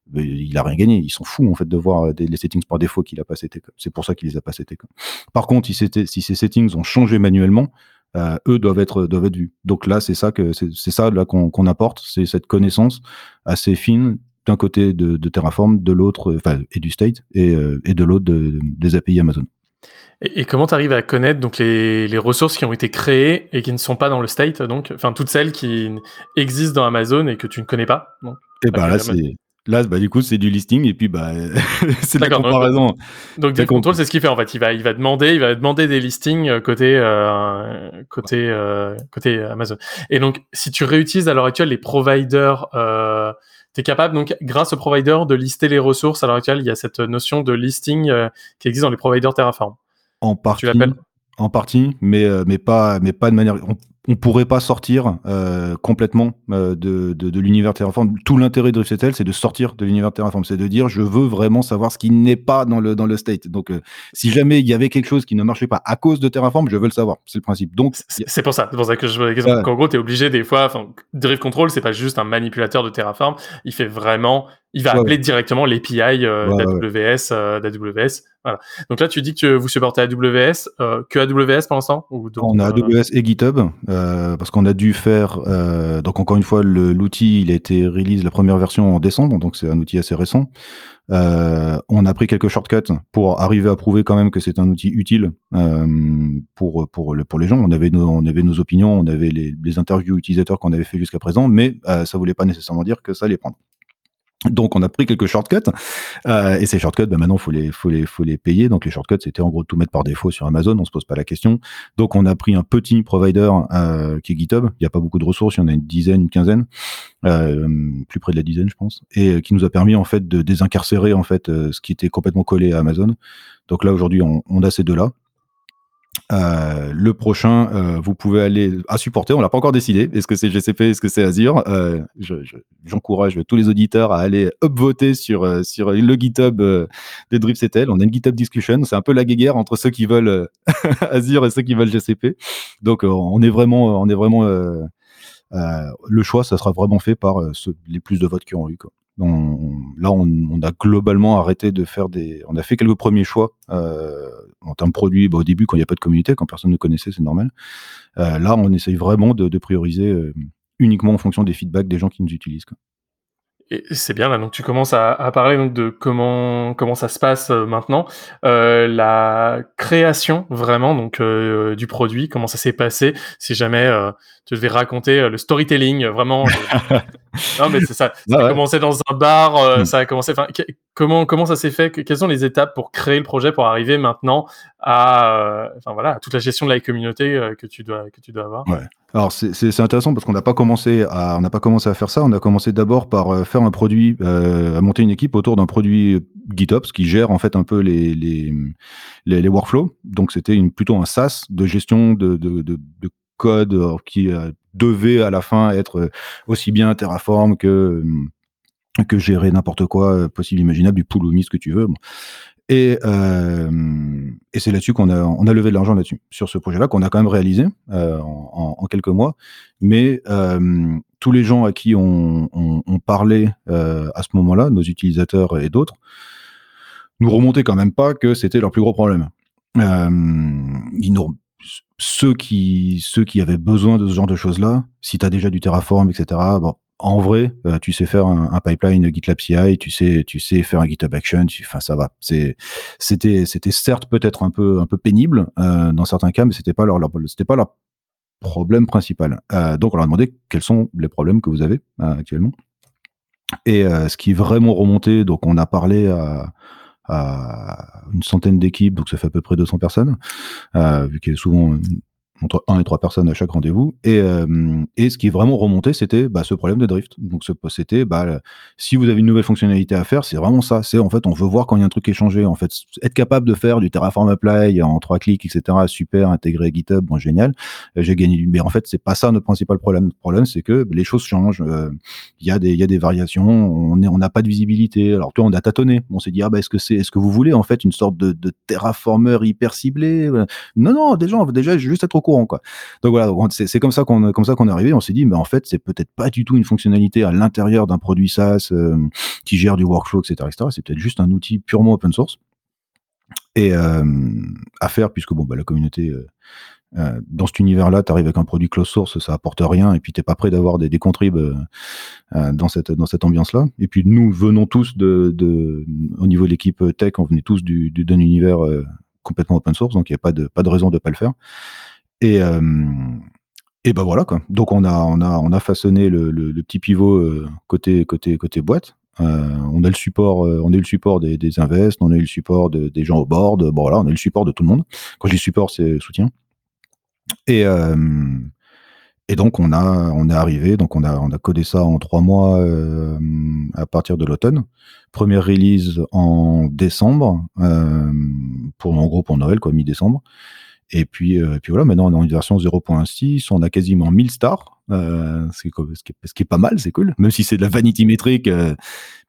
il a rien gagné. Ils s'en fout en fait de voir des, les settings par défaut qu'il a pas seté. C'est pour ça qu'il les a pas setés. Par contre, si, c'était, si ces settings ont changé manuellement, euh, eux doivent être doivent être vus. Donc là, c'est ça que c'est, c'est ça là qu'on, qu'on apporte, c'est cette connaissance assez fine d'un côté de, de Terraform, de l'autre, enfin et du state et, euh, et de l'autre de, des A P I Amazon. Et, et comment tu arrives à connaître donc les, les ressources qui ont été créées et qui ne sont pas dans le state, donc enfin toutes celles qui existent dans Amazon et que tu ne connais pas? Donc, et bah là c'est là bah du coup c'est du listing et puis bah c'est de D'accord, la comparaison. Donc, donc Drift Control c'est ce qu'il fait en fait. Il va il va demander il va demander des listings côté euh, côté euh, côté Amazon. Et donc si tu réutilises à l'heure actuelle les providers, euh, tu es capable donc grâce aux providers de lister les ressources. À l'heure actuelle il y a cette notion de listing euh, qui existe dans les providers Terraform. En partie, en partie, mais euh, mais pas mais pas de manière. On, on pourrait pas sortir euh, complètement euh, de, de de l'univers Terraform. Tout l'intérêt de DriftCTL, c'est de sortir de l'univers Terraform, c'est de dire je veux vraiment savoir ce qui n'est pas dans le dans le state. Donc euh, si jamais il y avait quelque chose qui ne marchait pas à cause de Terraform, je veux le savoir. C'est le principe. Donc c'est, c'est pour ça, c'est pour ça que je pose la question. Euh, en gros, t'es obligé des fois. Enfin, Drift Control, c'est pas juste un manipulateur de Terraform. Il fait vraiment il va Ouais, appeler ouais. directement l'A P I euh, Ouais, ouais, d'A W S, euh, d'A W S. Voilà. Donc là, tu dis que vous supportez A W S, euh, que A W S pour l'instant ou d'autres, On a euh, A W S et GitHub, euh, parce qu'on a dû faire... euh, donc encore une fois, le- l'outil, il a été release, la première version en décembre, donc c'est un outil assez récent. Euh, on a pris quelques shortcuts pour arriver à prouver quand même que c'est un outil utile euh, pour, pour, le, pour les gens. On avait nos, on avait nos opinions, on avait les, les interviews utilisateurs qu'on avait fait jusqu'à présent, mais euh, ça voulait pas nécessairement dire que ça allait prendre. Donc on a pris quelques shortcuts euh, et ces shortcuts, bah, maintenant faut les, faut les, faut les payer. Donc les shortcuts, c'était en gros tout mettre par défaut sur Amazon, on se pose pas la question. Donc on a pris un petit provider euh, qui est GitHub. Il y a pas beaucoup de ressources, il y en a une dizaine, une quinzaine, euh, plus près de la dizaine, je pense, et euh, qui nous a permis en fait de désincarcérer en fait euh, ce qui était complètement collé à Amazon. Donc là aujourd'hui, on, on a ces deux-là. Euh, le prochain, euh, vous pouvez aller à supporter. On l'a pas encore décidé. Est-ce que c'est G C P, est-ce que c'est Azure euh, je, je, J'encourage tous les auditeurs à aller upvoter sur euh, sur le GitHub euh, de DripCTL. On a une GitHub discussion. C'est un peu la guéguerre entre ceux qui veulent euh, Azure et ceux qui veulent G C P. Donc euh, on est vraiment, on est vraiment. Euh, euh, le choix, ça sera vraiment fait par euh, ceux, les plus de votes qui ont eu, quoi. On, là, on, on a globalement arrêté de faire des... On a fait quelques premiers choix euh, en termes de produits. Bah, au début, quand il n'y a pas de communauté, quand personne ne connaissait, c'est normal. Euh, là, on essaye vraiment de, de prioriser euh, uniquement en fonction des feedbacks des gens qui nous utilisent, quoi. Et c'est bien là, donc tu commences à, à parler donc de comment comment ça se passe euh, maintenant, euh, la création vraiment donc euh, du produit, comment ça s'est passé. Si jamais euh, tu devais raconter euh, le storytelling, euh, vraiment. de- Non mais c'est ça. Ça Ah a ouais. commencé dans un bar, euh, Hmm. ça a commencé. Enfin, que- comment comment ça s'est fait? Que- Quelles sont les étapes pour créer le projet, pour arriver maintenant à, euh, enfin voilà, à toute la gestion de la communauté euh, que tu dois que tu dois avoir. Ouais. Alors c'est c'est c'est intéressant parce qu'on n'a pas commencé à on n'a pas commencé à faire ça. On a commencé d'abord par euh, faire un produit, euh, à monter une équipe autour d'un produit GitOps qui gère en fait un peu les les les, les workflows. Donc c'était une plutôt un SaaS de gestion de de de, de code euh, qui euh, devait à la fin être euh, aussi bien Terraform que euh, que gérer n'importe quoi euh, possible imaginable, du Pulumi, ce que tu veux. Bon. Et, euh, et c'est là-dessus qu'on a, on a levé de l'argent là-dessus, sur ce projet-là, qu'on a quand même réalisé euh, en, en quelques mois. Mais euh, tous les gens à qui on, on, on parlait euh, à ce moment-là, nos utilisateurs et d'autres, nous remontaient quand même pas que c'était leur plus gros problème. Euh, ils nous, ceux, qui, ceux qui avaient besoin de ce genre de choses-là, si tu as déjà du Terraform, et cetera, bon, en vrai, euh, tu sais faire un, un pipeline GitLab C I, tu sais, tu sais faire un GitHub Action, enfin ça va. C'est, c'était, c'était certes peut-être un peu, un peu pénible euh, dans certains cas, mais c'était pas leur, leur c'était pas leur problème principal. Euh, donc on leur a demandé quels sont les problèmes que vous avez euh, actuellement. Et euh, ce qui est vraiment remonté, donc on a parlé à, à une centaine d'équipes, donc ça fait à peu près deux cents personnes, euh, vu qu'il y a souvent entre un et trois personnes à chaque rendez-vous. Et, euh, et ce qui est vraiment remonté, c'était bah, ce problème de drift. Donc ce, c'était, bah, si vous avez une nouvelle fonctionnalité à faire, c'est vraiment ça. C'est en fait, on veut voir quand il y a un truc qui est changé. En fait, être capable de faire du Terraform Apply en trois clics, et cetera. Super, intégré GitHub, bon génial. Euh, j'ai gagné. Mais en fait, c'est pas ça notre principal problème. Le problème, c'est que les choses changent. Il euh, y a des, il y a des variations. On est, on n'a pas de visibilité. Alors toi, on a tâtonné. On s'est dit ah bah est-ce que c'est, est-ce que vous voulez en fait une sorte de, de Terraformer hyper ciblé? Non non, déjà, on veut déjà juste être au courant, quoi. Donc voilà, c'est, c'est comme ça qu'on, comme ça qu'on est arrivé. On s'est dit, mais en fait, c'est peut-être pas du tout une fonctionnalité à l'intérieur d'un produit SaaS euh, qui gère du workflow, et cetera, et cetera. C'est peut-être juste un outil purement open source et euh, à faire, puisque bon, bah, la communauté euh, euh, dans cet univers-là, tu arrives avec un produit closed source, ça apporte rien, et puis t'es pas prêt d'avoir des, des contribs euh, euh, dans cette dans cette ambiance-là. Et puis nous venons tous de, de au niveau de l'équipe tech, on venait tous du, du d'un univers euh, complètement open source, donc il y a pas de pas de raison de pas le faire. Et, euh, et ben voilà, quoi. Donc on a, on a, on a façonné le, le, le petit pivot euh, côté, côté, côté boîte. Euh, on a le support, euh, on a eu le support des, des invests, on a eu le support de, des gens au board. Bon voilà, on a eu le support de tout le monde. Quand je dis support, c'est soutien. Et, euh, et donc on a, on est arrivé, donc on a, on a codé ça en trois mois euh, à partir de l'automne. Première release en décembre, euh, pour en gros pour Noël, quoi, mi-décembre. Et puis, euh, puis voilà, maintenant on est en version zéro point six, on a quasiment mille stars, euh, ce, qui est, ce, qui est, ce qui est pas mal, c'est cool, même si c'est de la vanity métrique, euh,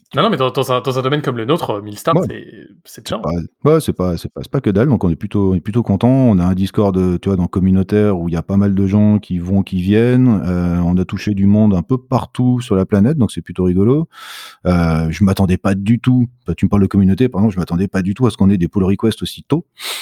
Non, non, mais dans, dans un, dans un domaine comme le nôtre, mille stars, Ouais. c'est, c'est déjà. Pas, ouais, c'est pas, c'est pas, c'est pas que dalle. Donc on est plutôt, on est plutôt content. On a un Discord, euh, tu vois, dans communautaire où il y a pas mal de gens qui vont, qui viennent. Euh, on a touché du monde un peu partout sur la planète, donc c'est plutôt rigolo. Euh, je m'attendais pas du tout. Bah, tu me parles de communauté, par exemple, je m'attendais pas du tout à ce qu'on ait des pull requests aussi tôt.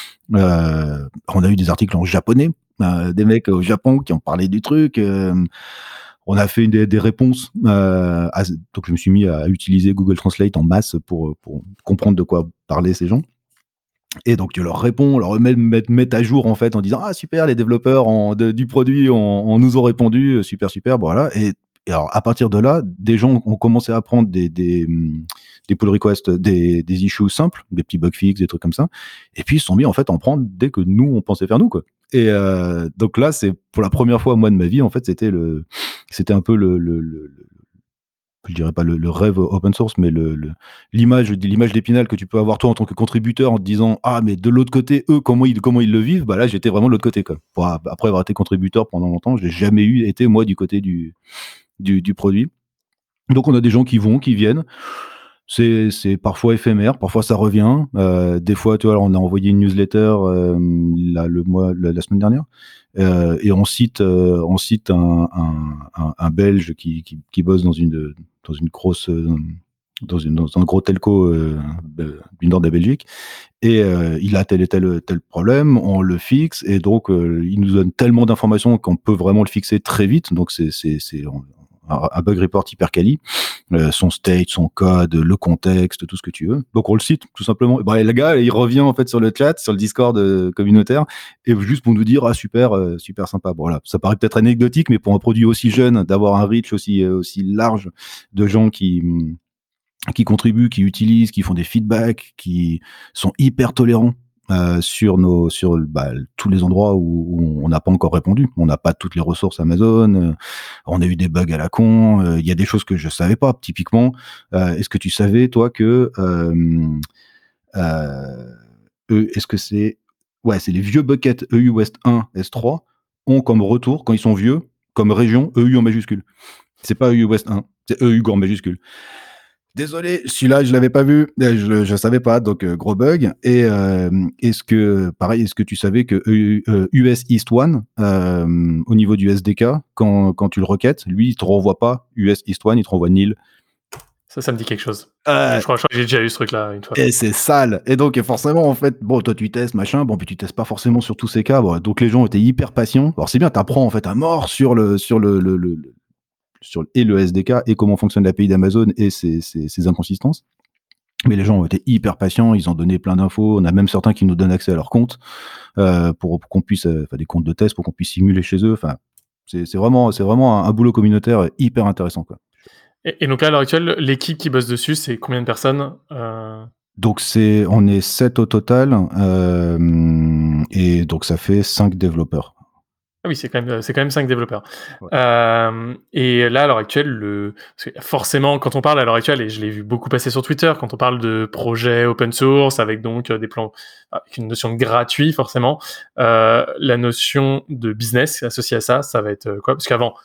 Euh, on a eu des articles en japonais, euh, des mecs au Japon qui ont parlé du truc. Euh, on a fait des, des réponses. Euh, à, donc je me suis mis à utiliser Google Translate en masse pour, pour comprendre de quoi parlaient ces gens. Et donc tu leur réponds, on leur met, met, met à jour en fait en disant ah super, les développeurs en, de, du produit on, on nous ont répondu, super super, voilà. Et, et alors à partir de là, des gens ont commencé à prendre des des, des pull requests, des, des issues simples, des petits bug fixes, des trucs comme ça. Et puis ils se sont mis en fait à en prendre dès que nous on pensait faire nous quoi. Et euh, donc là c'est pour la première fois moi de ma vie en fait c'était le c'était un peu le, le, le, le je dirais pas le, le rêve open source, mais le, le, l'image, l'image d'Épinal que tu peux avoir toi en tant que contributeur en te disant ah mais de l'autre côté eux comment ils comment ils le vivent, bah là j'étais vraiment de l'autre côté quoi. Pour, après avoir été contributeur pendant longtemps, j'ai jamais eu été moi du côté du du, du produit. Donc on a des gens qui vont, qui viennent. C'est, c'est parfois éphémère, parfois ça revient. Euh, des fois, tu vois, on a envoyé une newsletter euh, la, le mois, la, la semaine dernière, euh, et on cite, euh, on cite un, un, un, un Belge qui, qui, qui bosse dans une, dans une grosse, euh, dans, une, dans un gros telco euh, du nord de la Belgique, et euh, il a tel et tel tel problème, on le fixe, et donc euh, il nous donne tellement d'informations qu'on peut vraiment le fixer très vite. Donc c'est, c'est, c'est on, un bug report hyper quali, euh, son state, son code, le contexte, tout ce que tu veux. Donc on le cite tout simplement. Et bah, le gars, il revient en fait sur le chat, sur le Discord euh, communautaire, et juste pour nous dire ah super, euh, super sympa. Bon, voilà, ça paraît peut-être anecdotique, mais pour un produit aussi jeune, d'avoir un reach aussi euh, aussi large de gens qui qui contribuent, qui utilisent, qui font des feedbacks, qui sont hyper tolérants. Euh, sur nos sur bah, tous les endroits où, où on n'a pas encore répondu, on n'a pas toutes les ressources Amazon, euh, on a eu des bugs à la con, il euh, y a des choses que je savais pas. Typiquement, euh, est-ce que tu savais toi que euh, euh, eux, est-ce que c'est ouais c'est les vieux buckets E U West un S trois ont comme retour quand ils sont vieux comme région E U en majuscule. C'est pas E U West un, c'est E U en majuscule. Désolé, celui-là, je l'avais pas vu, je, je savais pas, donc euh, gros bug. Et euh, est-ce que, pareil, est-ce que tu savais que euh, euh, U S East un, euh, au niveau du S D K, quand, quand tu le requêtes, lui, il te renvoie pas U S East un, il te renvoie nil. Ça, ça me dit quelque chose. Euh, je, crois, je crois que j'ai déjà eu ce truc-là une fois. Et c'est sale. Et donc, et forcément, en fait, bon, toi, tu testes, machin, bon, puis tu testes pas forcément sur tous ces cas. Bon, donc, les gens étaient hyper patients. Alors, c'est bien, t'apprends, en fait, à mort sur le, sur le, le, le sur et le S D K et comment fonctionne l'A P I d'Amazon et ses, ses, ses inconsistances. Mais les gens ont été hyper patients, ils ont donné plein d'infos. On a même certains qui nous donnent accès à leurs comptes euh, pour, pour qu'on puisse, enfin euh, des comptes de test pour qu'on puisse simuler chez eux. Enfin, c'est, c'est vraiment, c'est vraiment un, un boulot communautaire hyper intéressant, quoi. Et, et donc là, à l'heure actuelle, l'équipe qui bosse dessus, c'est combien de personnes euh... Donc c'est, on est sept au total euh, et donc ça fait cinq développeurs. Ah oui, c'est quand même, c'est quand même cinq développeurs. Ouais. Euh, et là, à l'heure actuelle, le, parce que forcément, quand on parle à l'heure actuelle, et je l'ai vu beaucoup passer sur Twitter, quand on parle de projets open source avec donc des plans, avec une notion de gratuit, forcément, euh, la notion de business associée à ça, ça va être quoi? Parce qu'avant,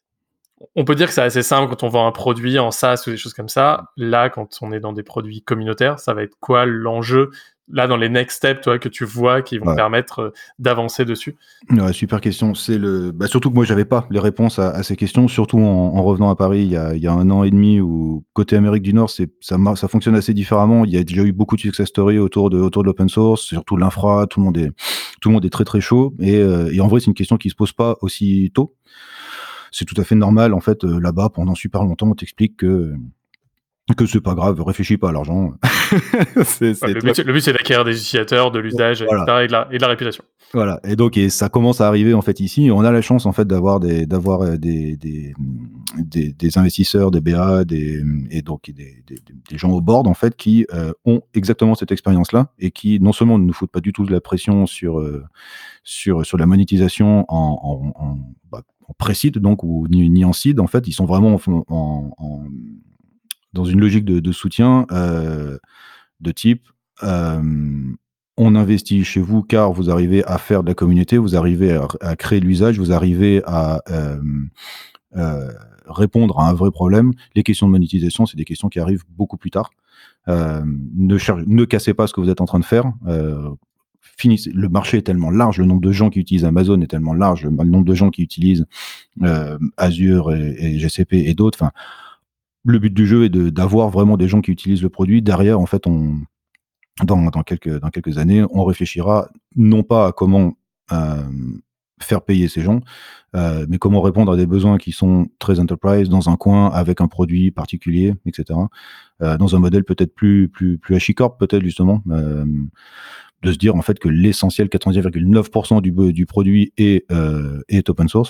on peut dire que c'est assez simple quand on vend un produit en SaaS ou des choses comme ça. Là, quand on est dans des produits communautaires, ça va être quoi l'enjeu? Là, dans les next steps, toi, que tu vois, qui vont ouais. permettre d'avancer dessus. Ouais, super question. C'est le, bah, surtout que moi, j'avais pas les réponses à, à ces questions, surtout en, en revenant à Paris il y a, il y a un an et demi, où côté Amérique du Nord, c'est, ça, ça fonctionne assez différemment. Il y a déjà eu beaucoup de success stories autour de, autour de l'open source, surtout l'infra. Tout le monde est, tout le monde est très très chaud. Et, euh, et en vrai, c'est une question qui se pose pas aussi tôt. C'est tout à fait normal. En fait, euh, là-bas, pendant super longtemps, on t'explique que que c'est pas grave, réfléchis pas à l'argent. c'est, c'est ouais, le, but, le but, c'est d'acquérir des utilisateurs, de l'usage, voilà. et cetera, et de, la, et de la réputation. Voilà. Et donc, et ça commence à arriver en fait ici. On a la chance en fait d'avoir des, d'avoir des, des, des, des investisseurs, des B A, des, et donc des, des, des gens au board en fait qui euh, ont exactement cette expérience-là et qui non seulement ne nous foutent pas du tout de la pression sur euh, sur sur la monétisation en, en, en, bah, en pré-seed donc ou ni, ni en seed. En fait, ils sont vraiment en, en, en dans une logique de, de soutien euh, de type euh, on investit chez vous car vous arrivez à faire de la communauté, vous arrivez à, à créer de l'usage, vous arrivez à, euh, euh, répondre à un vrai problème. Les questions de monétisation, c'est des questions qui arrivent beaucoup plus tard. Euh, ne, cher- ne cassez pas ce que vous êtes en train de faire. Euh, finissez. Le marché est tellement large, le nombre de gens qui utilisent Amazon est tellement large, le nombre de gens qui utilisent euh, Azure et, et G C P et d'autres. Enfin, le but du jeu est de, d'avoir vraiment des gens qui utilisent le produit. Derrière, en fait, on, dans, dans, quelques, dans quelques années, on réfléchira non pas à comment euh, faire payer ces gens, euh, mais comment répondre à des besoins qui sont très enterprise, dans un coin, avec un produit particulier, et cetera. Euh, dans un modèle peut-être plus, plus, plus HashiCorp, peut-être justement, euh, de se dire en fait que l'essentiel, quatre-vingt-dix virgule neuf pour cent du, du produit est, euh, est open source.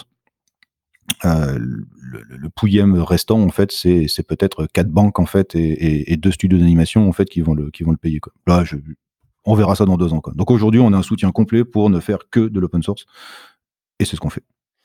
Euh, le, le pouillème restant en fait c'est, c'est peut-être quatre banques en fait et, et, et deux studios d'animation en fait qui vont le, qui vont le payer quoi. Là je, on verra ça dans deux ans quoi. Donc aujourd'hui on a un soutien complet pour ne faire que de l'open source et c'est ce qu'on fait.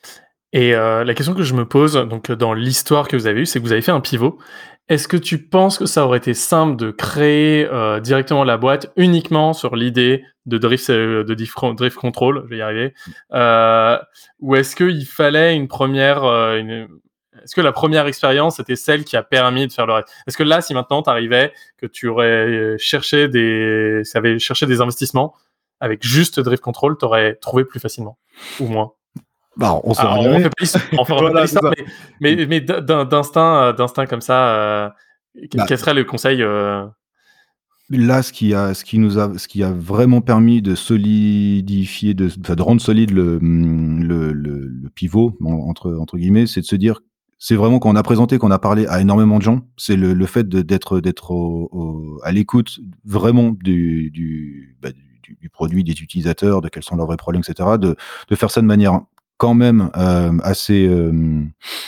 Et euh, la question que je me pose, donc dans l'histoire que vous avez eue, c'est que vous avez fait un pivot. Est-ce que tu penses que ça aurait été simple de créer euh, directement la boîte uniquement sur l'idée de drift, de drift control, je vais y arriver, euh, ou est-ce qu'il fallait une première, euh, une, est-ce que la première expérience était celle qui a permis de faire le reste? Est-ce que là, si maintenant tu arrivais, que tu aurais cherché des, ça avait cherché des investissements avec juste drift control, tu aurais trouvé plus facilement ou moins? Bah, on ah, on fait pas l'histoire, on fait voilà, pas l'histoire mais, mais, mais d'instinct, d'instinct comme ça, euh, bah, quel serait le conseil euh... Là, ce qui a, ce qui nous a, ce qui a vraiment permis de solidifier, de, de rendre solide le, le, le, le pivot entre entre guillemets, c'est de se dire, c'est vraiment quand on a présenté, qu'on a parlé à énormément de gens, c'est le, le fait de, d'être d'être au, au, à l'écoute vraiment du du, bah, du du produit, des utilisateurs, de quels sont leurs vrais problèmes, et cetera. De de faire ça de manière quand même euh, assez euh,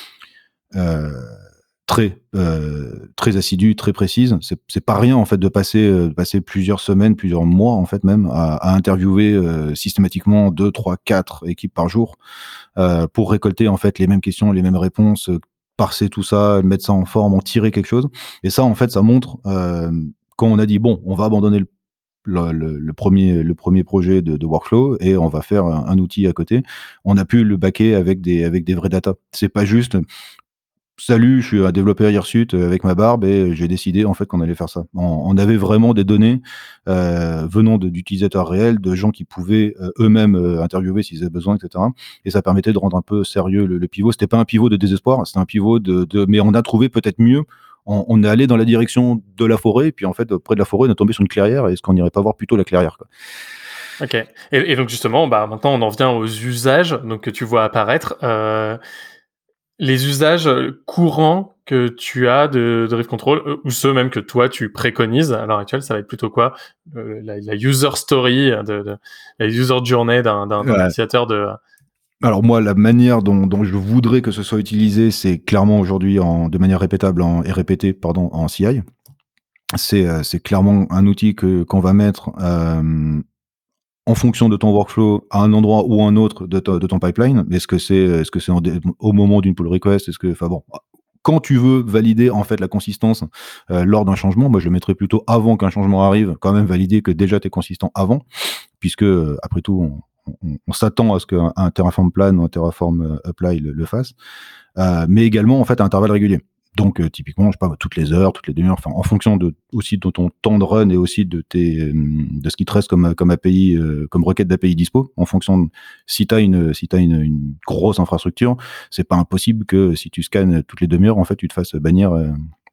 euh, très euh, très assidue, très précise. C'est, c'est pas rien en fait de passer euh, de passer plusieurs semaines, plusieurs mois en fait même à, à interviewer euh, systématiquement deux, trois, quatre équipes par jour euh, pour récolter en fait les mêmes questions, les mêmes réponses, euh, parser tout ça, mettre ça en forme, en tirer quelque chose. Et ça en fait ça montre euh, quand on a dit bon, on va abandonner le Le, le, le premier le premier projet de, de workflow et on va faire un, un outil à côté. On a pu le backer avec des avec des vraies data. C'est pas juste salut, je suis un développeur Hirsute avec ma barbe et j'ai décidé en fait qu'on allait faire ça. On, on avait vraiment des données euh, venant de, d'utilisateurs réels, de gens qui pouvaient euh, eux-mêmes euh, interviewer s'ils avaient besoin, et cetera. Et ça permettait de rendre un peu sérieux le, le pivot. C'était pas un pivot de désespoir, c'était un pivot de, de mais on a trouvé peut-être mieux. On, on est allé dans la direction de la forêt, et puis en fait, près de la forêt, on est tombé sur une clairière. Est-ce qu'on n'irait pas voir plutôt la clairière quoi. Ok. Et, et donc justement, bah maintenant, on en vient aux usages donc que tu vois apparaître. Euh, les usages courants que tu as de, de Drift Control, ou ceux même que toi tu préconises à l'heure actuelle, ça va être plutôt quoi? euh, la, la user story, de, de, la user journey d'un, d'un, d'un ouais. utilisateur de. Alors moi, la manière dont, dont je voudrais que ce soit utilisé, c'est clairement aujourd'hui en, de manière répétable en, et répétée pardon, en C I. C'est, euh, c'est clairement un outil que, qu'on va mettre euh, en fonction de ton workflow à un endroit ou un autre de, to, de ton pipeline. Est-ce que c'est, est-ce que c'est en, au moment d'une pull request? Est-ce que, enfin bon, quand tu veux valider en fait la consistance euh, lors d'un changement, moi je le mettrais plutôt avant qu'un changement arrive, quand même valider que déjà tu es consistant avant, puisque euh, après tout, on, On, on s'attend à ce qu'un un Terraform Plan ou un Terraform euh, Apply le, le fasse, euh, mais également en fait à intervalles réguliers. Donc euh, typiquement, je sais pas, toutes les heures, toutes les demi-heures, enfin en fonction de aussi de ton temps de run et aussi de tes euh, de ce qui te reste comme comme A P I, euh, comme requête d'A P I dispo. En fonction de si t'as une si t'as une, une grosse infrastructure, c'est pas impossible que si tu scannes toutes les demi-heures, en fait, tu te fasses bannir euh,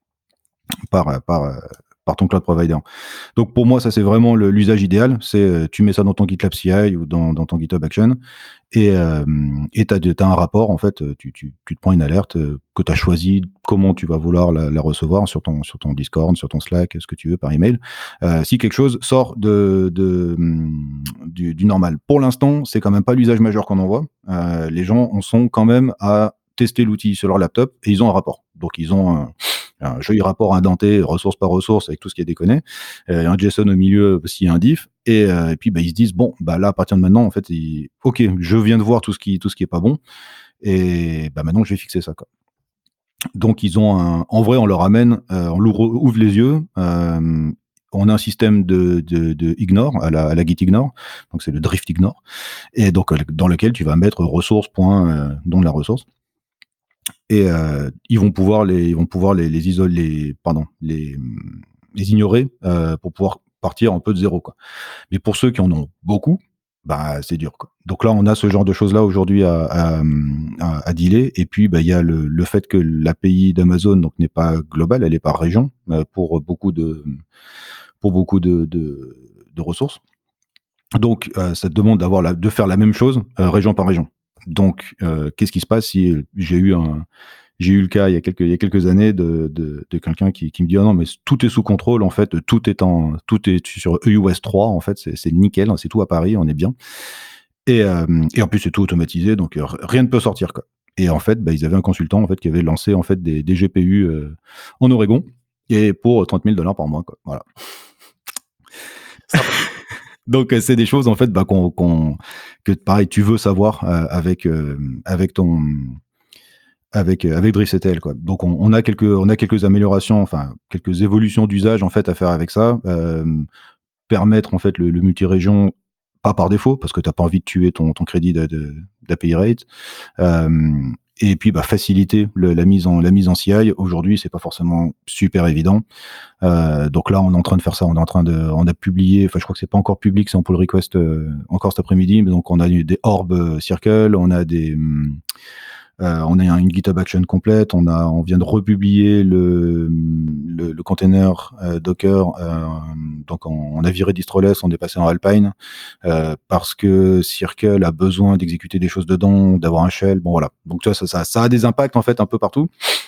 par par euh, par ton cloud provider. Donc pour moi, ça c'est vraiment le, l'usage idéal. C'est euh, tu mets ça dans ton GitLab C I ou dans, dans ton GitHub Action et euh, et t'as, t'as un rapport en fait. Tu, tu, tu te prends une alerte euh, que tu as choisi comment tu vas vouloir la, la recevoir sur ton sur ton Discord, sur ton Slack, ce que tu veux par email. Euh, si quelque chose sort de, de du, du normal. Pour l'instant, c'est quand même pas l'usage majeur qu'on en voit. Euh, les gens en sont quand même à tester l'outil sur leur laptop et ils ont un rapport. Donc ils ont un un joli rapport indenté, ressource par ressource, avec tout ce qui est déconné, euh, un JSON au milieu s'il y a un diff, et, euh, et puis bah, ils se disent, bon, bah, là, à partir de maintenant, en fait, ils... ok, je viens de voir tout ce qui tout ce qui est pas bon, et bah, maintenant, je vais fixer ça. Quoi. Donc, ils ont un... En vrai, on leur amène, euh, on leur ouvre les yeux, euh, on a un système de, de, de ignore, à la, à la Git ignore, donc c'est le drift ignore, et donc dans lequel tu vas mettre ressource, point, euh, nom de la ressource. et euh, ils vont pouvoir les, ils vont pouvoir les, les isoler, les, pardon, les, les ignorer euh, pour pouvoir partir un peu de zéro, quoi. Mais pour ceux qui en ont beaucoup, bah c'est dur, quoi. Donc là, on a ce genre de choses là aujourd'hui à, à, à, à dealer. Et puis, bah il y a le, le fait que l'A P I d'Amazon donc n'est pas globale, elle est par région euh, pour beaucoup de pour beaucoup de, de, de ressources. Donc, euh, ça te demande d'avoir la, de faire la même chose euh, région par région. Donc, euh, qu'est-ce qui se passe si j'ai eu un J'ai eu le cas il y a quelques, il y a quelques années de, de, de quelqu'un qui, qui me dit oh non mais tout est sous contrôle en fait, tout est en, tout est sur E U S trois en fait, c'est, c'est nickel, c'est tout à Paris, on est bien. Et, euh, et en plus c'est tout automatisé, donc euh, rien ne peut sortir, quoi. Et en fait, bah, ils avaient un consultant en fait qui avait lancé en fait des, des G P U euh, en Oregon et pour trente mille dollars par mois, quoi. Voilà. Donc c'est des choses en fait bah, qu'on, qu'on, que pareil tu veux savoir euh, avec euh, avec ton avec avec DriftCTL, quoi. Donc on, on a quelques on a quelques améliorations, enfin quelques évolutions d'usage en fait à faire avec ça, euh, permettre en fait le, le multi-région pas par défaut parce que t'as pas envie de tuer ton ton crédit de, de, d'A P I rate, euh, et puis bah faciliter le, la mise en la mise en C I. Aujourd'hui c'est pas forcément super évident, euh, donc là on est en train de faire ça, on est en train de on a publié, enfin je crois que c'est pas encore public, c'est en pull request euh, encore cet après-midi, mais donc on a des orb circle, on a des Euh, on a une GitHub Action complète, on a, on vient de republier le, le, le container euh, Docker, euh, donc on, on a viré distroless, on est passé en Alpine, euh, parce que Circle a besoin d'exécuter des choses dedans, d'avoir un shell, bon voilà. Donc tu vois, ça, ça, ça a des impacts en fait un peu partout.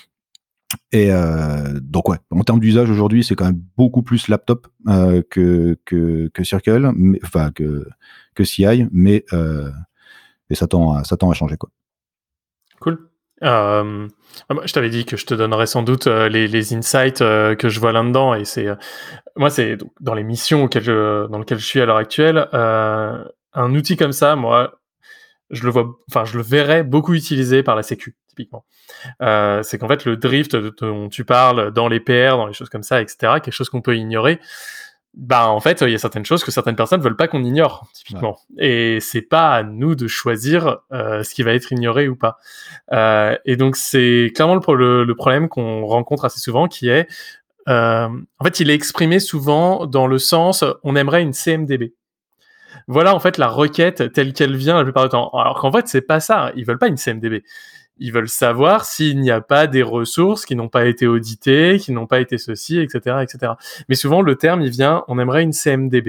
Et euh, donc ouais, en termes d'usage aujourd'hui, c'est quand même beaucoup plus laptop euh, que, que, que Circle, mais, enfin que, que C I, mais euh, et ça tend à, ça tend à changer, quoi. Cool. Euh, je t'avais dit que je te donnerais sans doute euh, les, les insights euh, que je vois là-dedans, et c'est euh, moi c'est donc, dans les missions auxquelles je, dans lesquelles je suis à l'heure actuelle, euh, un outil comme ça, moi, je le vois, enfin je le verrais beaucoup utilisé par la Sécu typiquement. Euh, c'est qu'en fait le drift dont tu parles dans les P R, dans les choses comme ça, et cetera, quelque chose qu'on peut ignorer. Bah en fait, il y a certaines choses que certaines personnes veulent pas qu'on ignore, typiquement. Ouais. Et c'est pas à nous de choisir euh, ce qui va être ignoré ou pas. Euh, et donc c'est clairement le, le, le problème qu'on rencontre assez souvent, qui est, euh, en fait, il est exprimé souvent dans le sens, on aimerait une C M D B. Voilà en fait la requête telle qu'elle vient la plupart du temps. Alors qu'en fait, c'est pas ça. Ils veulent pas une C M D B. Ils veulent savoir s'il n'y a pas des ressources qui n'ont pas été auditées, qui n'ont pas été ceci, et cetera, et cetera. Mais souvent, le terme, il vient, on aimerait une C M D B.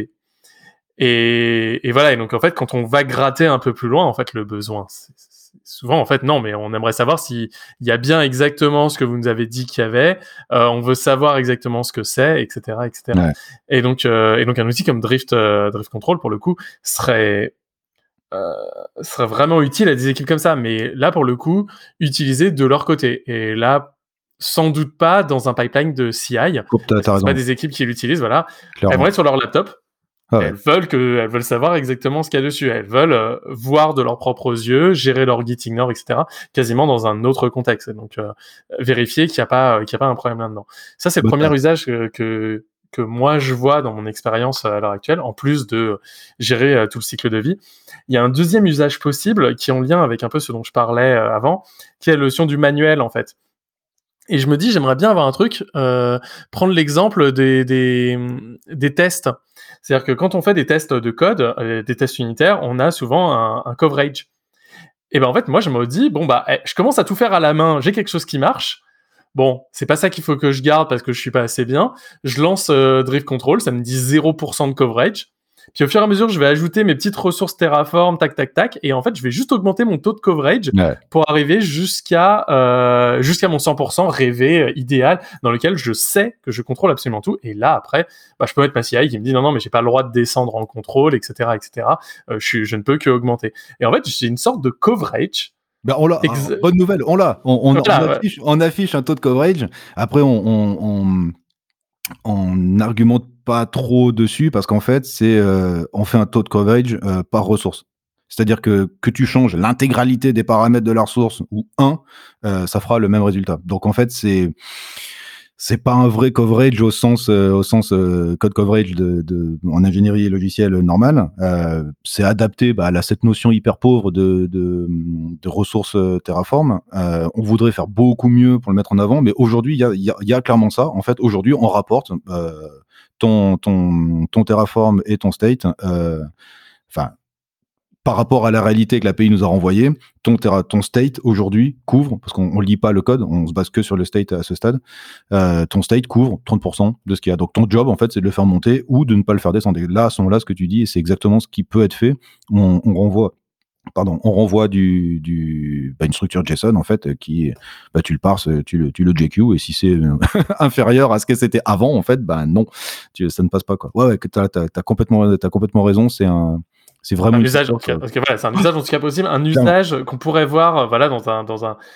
Et, et voilà. Et donc, en fait, quand on va gratter un peu plus loin, en fait, le besoin, c'est, c'est souvent, en fait, non, mais on aimerait savoir s'il y a bien exactement ce que vous nous avez dit qu'il y avait. Euh, on veut savoir exactement ce que c'est, et cetera, et cetera. Ouais. Et donc, euh, et donc, un outil comme Drift, euh, Drift Control, pour le coup, serait Euh, serait vraiment utile à des équipes comme ça, mais là pour le coup utilisé de leur côté, et là sans doute pas dans un pipeline de C I. Oh, t'as, t'as c'est pas des équipes qui l'utilisent, voilà. Clairement. Elles vont être sur leur laptop, ah ouais. elles veulent que elles veulent savoir exactement ce qu'il y a dessus, elles veulent euh, voir de leurs propres yeux, gérer leur Git ignore, et cetera, quasiment dans un autre contexte, donc euh, vérifier qu'il n'y a pas euh, qu'il y a pas un problème là-dedans. Ça c'est le bah, premier t'as... usage que, que que moi je vois dans mon expérience à l'heure actuelle, en plus de gérer euh, tout le cycle de vie. Il y a un deuxième usage possible qui est en lien avec un peu ce dont je parlais euh, avant, qui est la notion du manuel en fait. Et je me dis, j'aimerais bien avoir un truc, euh, prendre l'exemple des, des, des tests. C'est-à-dire que quand on fait des tests de code, euh, des tests unitaires, on a souvent un, un coverage. Et ben en fait, moi je me dis, bon bah, je commence à tout faire à la main, j'ai quelque chose qui marche. Bon, c'est pas ça qu'il faut que je garde parce que je suis pas assez bien. Je lance euh, Drift Control, ça me dit zéro pour cent de coverage. Puis au fur et à mesure, je vais ajouter mes petites ressources Terraform, tac, tac, tac. Et en fait, je vais juste augmenter mon taux de coverage ouais. pour arriver jusqu'à euh, jusqu'à mon cent pour cent rêvé, euh, idéal, dans lequel je sais que je contrôle absolument tout. Et là, après, bah, je peux mettre ma C I qui me dit non, non, mais j'ai pas le droit de descendre en contrôle, et cetera, et cetera. Euh, je, suis, je ne peux que augmenter. Et en fait, j'ai une sorte de coverage. Ben on l'a, Ex- ah, bonne nouvelle, on l'a. On, on, voilà, on, affiche, ouais. on affiche un taux de coverage. Après, on, on, on, on n'argumente pas trop dessus parce qu'en fait, c'est, euh, on fait un taux de coverage euh, par ressource. C'est-à-dire que que tu changes l'intégralité des paramètres de la ressource ou un, euh, ça fera le même résultat. Donc en fait, c'est c'est pas un vrai coverage au sens, euh, au sens euh, code coverage de, de, en ingénierie logicielle normale. Euh, c'est adapté bah, à cette notion hyper pauvre de, de, de ressources Terraform. Euh, on voudrait faire beaucoup mieux pour le mettre en avant, mais aujourd'hui, il y a, y, a, y a clairement ça. En fait, aujourd'hui, on rapporte euh, ton, ton, ton Terraform et ton state. Euh, enfin. Par rapport à la réalité que l'A P I nous a renvoyée, ton, ton state aujourd'hui couvre, parce qu'on ne lit pas le code, on se base que sur le state à ce stade, euh, ton state couvre trente pour cent de ce qu'il y a. Donc ton job, en fait, c'est de le faire monter ou de ne pas le faire descendre. Et là, à ce moment-là, ce que tu dis, et c'est exactement ce qui peut être fait, on, on renvoie. Pardon, on renvoie du, du, bah, une structure JSON, en fait, qui, bah, tu le parses, tu le, tu le J Q, et si c'est inférieur à ce que c'était avant, en fait, bah, non, tu, ça ne passe pas, quoi. Ouais, ouais, t'as, t'as, t'as complètement, t'as complètement raison, c'est un, c'est vraiment un une usage, parce que, parce que voilà, c'est un usage en tout cas possible, un usage qu'on pourrait voir, voilà, dans un, dans un,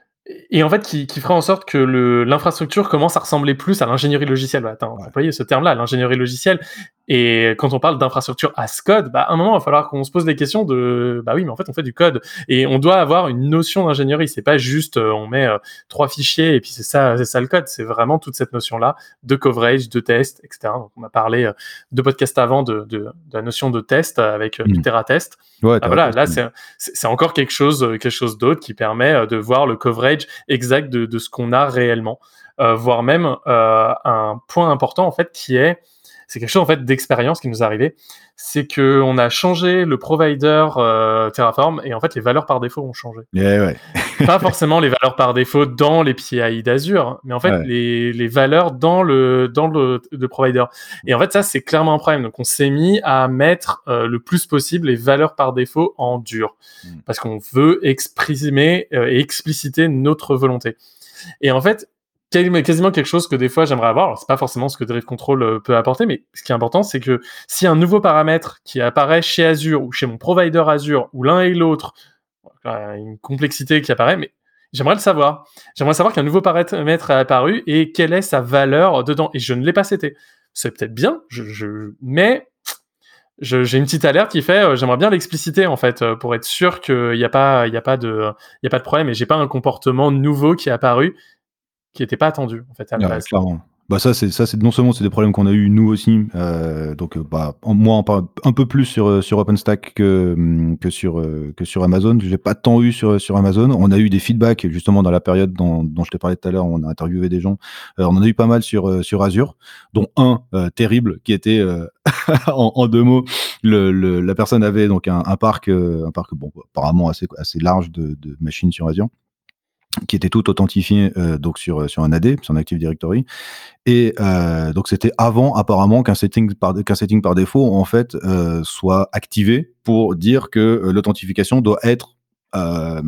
et en fait, qui, qui ferait en sorte que le, l'infrastructure commence à ressembler plus à l'ingénierie logicielle. Bah, attends, on va employer ce terme-là, l'ingénierie logicielle. Et quand on parle d'infrastructure as code, bah, à un moment, il va falloir qu'on se pose des questions de, bah oui, mais en fait, on fait du code. Et on doit avoir une notion d'ingénierie. C'est pas juste, euh, on met euh, trois fichiers et puis c'est ça, c'est ça le code. C'est vraiment toute cette notion-là de coverage, de test, et cetera. Donc, on a parlé euh, de podcasts avant de, de, de la notion de test avec euh, mmh. du TerraTest. Ouais, bah, voilà, là, c'est, c'est, c'est encore quelque chose, quelque chose d'autre qui permet euh, de voir le coverage exact de, de ce qu'on a réellement. Euh, voire même euh, un point important, en fait, qui est, c'est quelque chose en fait d'expérience qui nous est arrivé, c'est que on a changé le provider euh, Terraform et en fait les valeurs par défaut ont changé. Yeah, ouais. Pas forcément les valeurs par défaut dans les P I d'Azure, mais en fait ouais. les, les valeurs dans le dans le, le provider. Et en fait ça c'est clairement un problème. Donc on s'est mis à mettre euh, le plus possible les valeurs par défaut en dur mm. parce qu'on veut exprimer euh, et expliciter notre volonté. Et en fait quasiment quelque chose que des fois j'aimerais avoir. Alors, c'est pas forcément ce que Drift Control peut apporter, mais ce qui est important, c'est que si un nouveau paramètre qui apparaît chez Azure ou chez mon provider Azure ou l'un et l'autre, une complexité qui apparaît, mais j'aimerais le savoir. J'aimerais savoir qu'un nouveau paramètre est apparu et quelle est sa valeur dedans. Et je ne l'ai pas seté. C'est peut-être bien, je, je... mais je, j'ai une petite alerte qui fait, euh, j'aimerais bien l'expliciter en fait, euh, pour être sûr qu'il n'y a pas, il y a pas de, il y a pas de problème et j'ai pas un comportement nouveau qui est apparu qui n'était pas attendu en fait à la ouais, base. Clairement. Bah ça c'est ça c'est non seulement c'est des problèmes qu'on a eu nous aussi, euh, donc bah en, moi on parle un peu plus sur sur OpenStack que que sur que sur Amazon. J'ai pas tant eu sur sur Amazon. On a eu des feedbacks justement dans la période dont, dont je t'ai parlé tout à l'heure. On a interviewé des gens. Euh, on en a eu pas mal sur sur Azure, dont un euh, terrible qui était euh, en, en deux mots. Le, le la personne avait donc un, un parc euh, un parc bon apparemment assez assez large de, de machines sur Azure, qui était tout authentifié euh, donc sur sur un A D, sur un Active Directory, et euh, donc c'était avant apparemment qu'un setting par qu'un setting par défaut en fait euh, soit activé pour dire que euh, l'authentification doit être euh,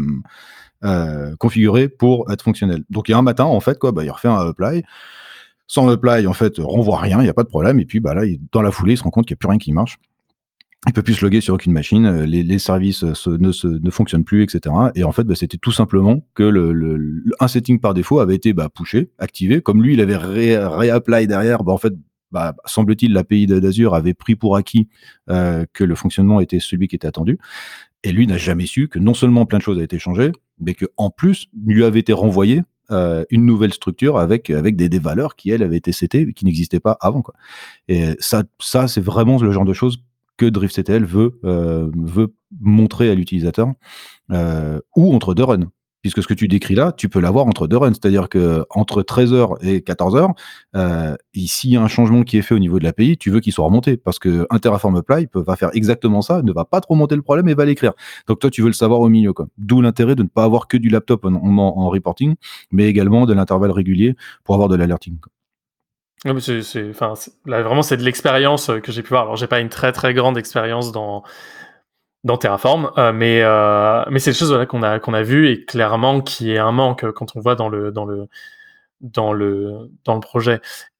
euh, configurée pour être fonctionnelle. Donc il y a un matin en fait quoi, bah il refait un apply. Sans apply en fait renvoie rien, il y a pas de problème, et puis bah là il, dans la foulée il se rend compte qu'il y a plus rien qui marche. Il peut plus se loguer sur aucune machine, les, les services se, ne, se, ne fonctionnent plus, et cetera. Et en fait, bah, c'était tout simplement que le, le, le, un setting par défaut avait été bah, pushé, activé. Comme lui, il avait ré, réapply derrière, bah, en fait, bah, semble-t-il, l'A P I d'Azure avait pris pour acquis euh, que le fonctionnement était celui qui était attendu. Et lui n'a jamais su que non seulement plein de choses avaient été changées, mais qu'en plus, lui avait été renvoyé euh, une nouvelle structure avec, avec des, des valeurs qui, elles, avaient été setées et qui n'existaient pas avant, quoi. Et ça, ça, c'est vraiment le genre de choses que DriftCTL veut, euh, veut montrer à l'utilisateur, euh, ou entre deux runs. Puisque ce que tu décris là, tu peux l'avoir entre deux runs. C'est-à-dire que entre treize heures et quatorze heures, euh, s'il y a un changement qui est fait au niveau de l'A P I, tu veux qu'il soit remonté. Parce qu'un Terraform Apply peut, va faire exactement ça, ne va pas trop monter le problème et va l'écrire. Donc toi, tu veux le savoir au milieu, quoi. D'où l'intérêt de ne pas avoir que du laptop en, en, en reporting, mais également de l'intervalle régulier pour avoir de l'alerting, quoi. Ouais, mais c'est, c'est, enfin, c'est, là, vraiment, c'est de l'expérience que j'ai pu voir. Alors, j'ai pas une très très grande expérience dans dans Terraform, euh, mais euh, mais c'est des choses voilà, qu'on a qu'on a vu et clairement qui est un manque quand on voit dans le dans le dans le dans le projet.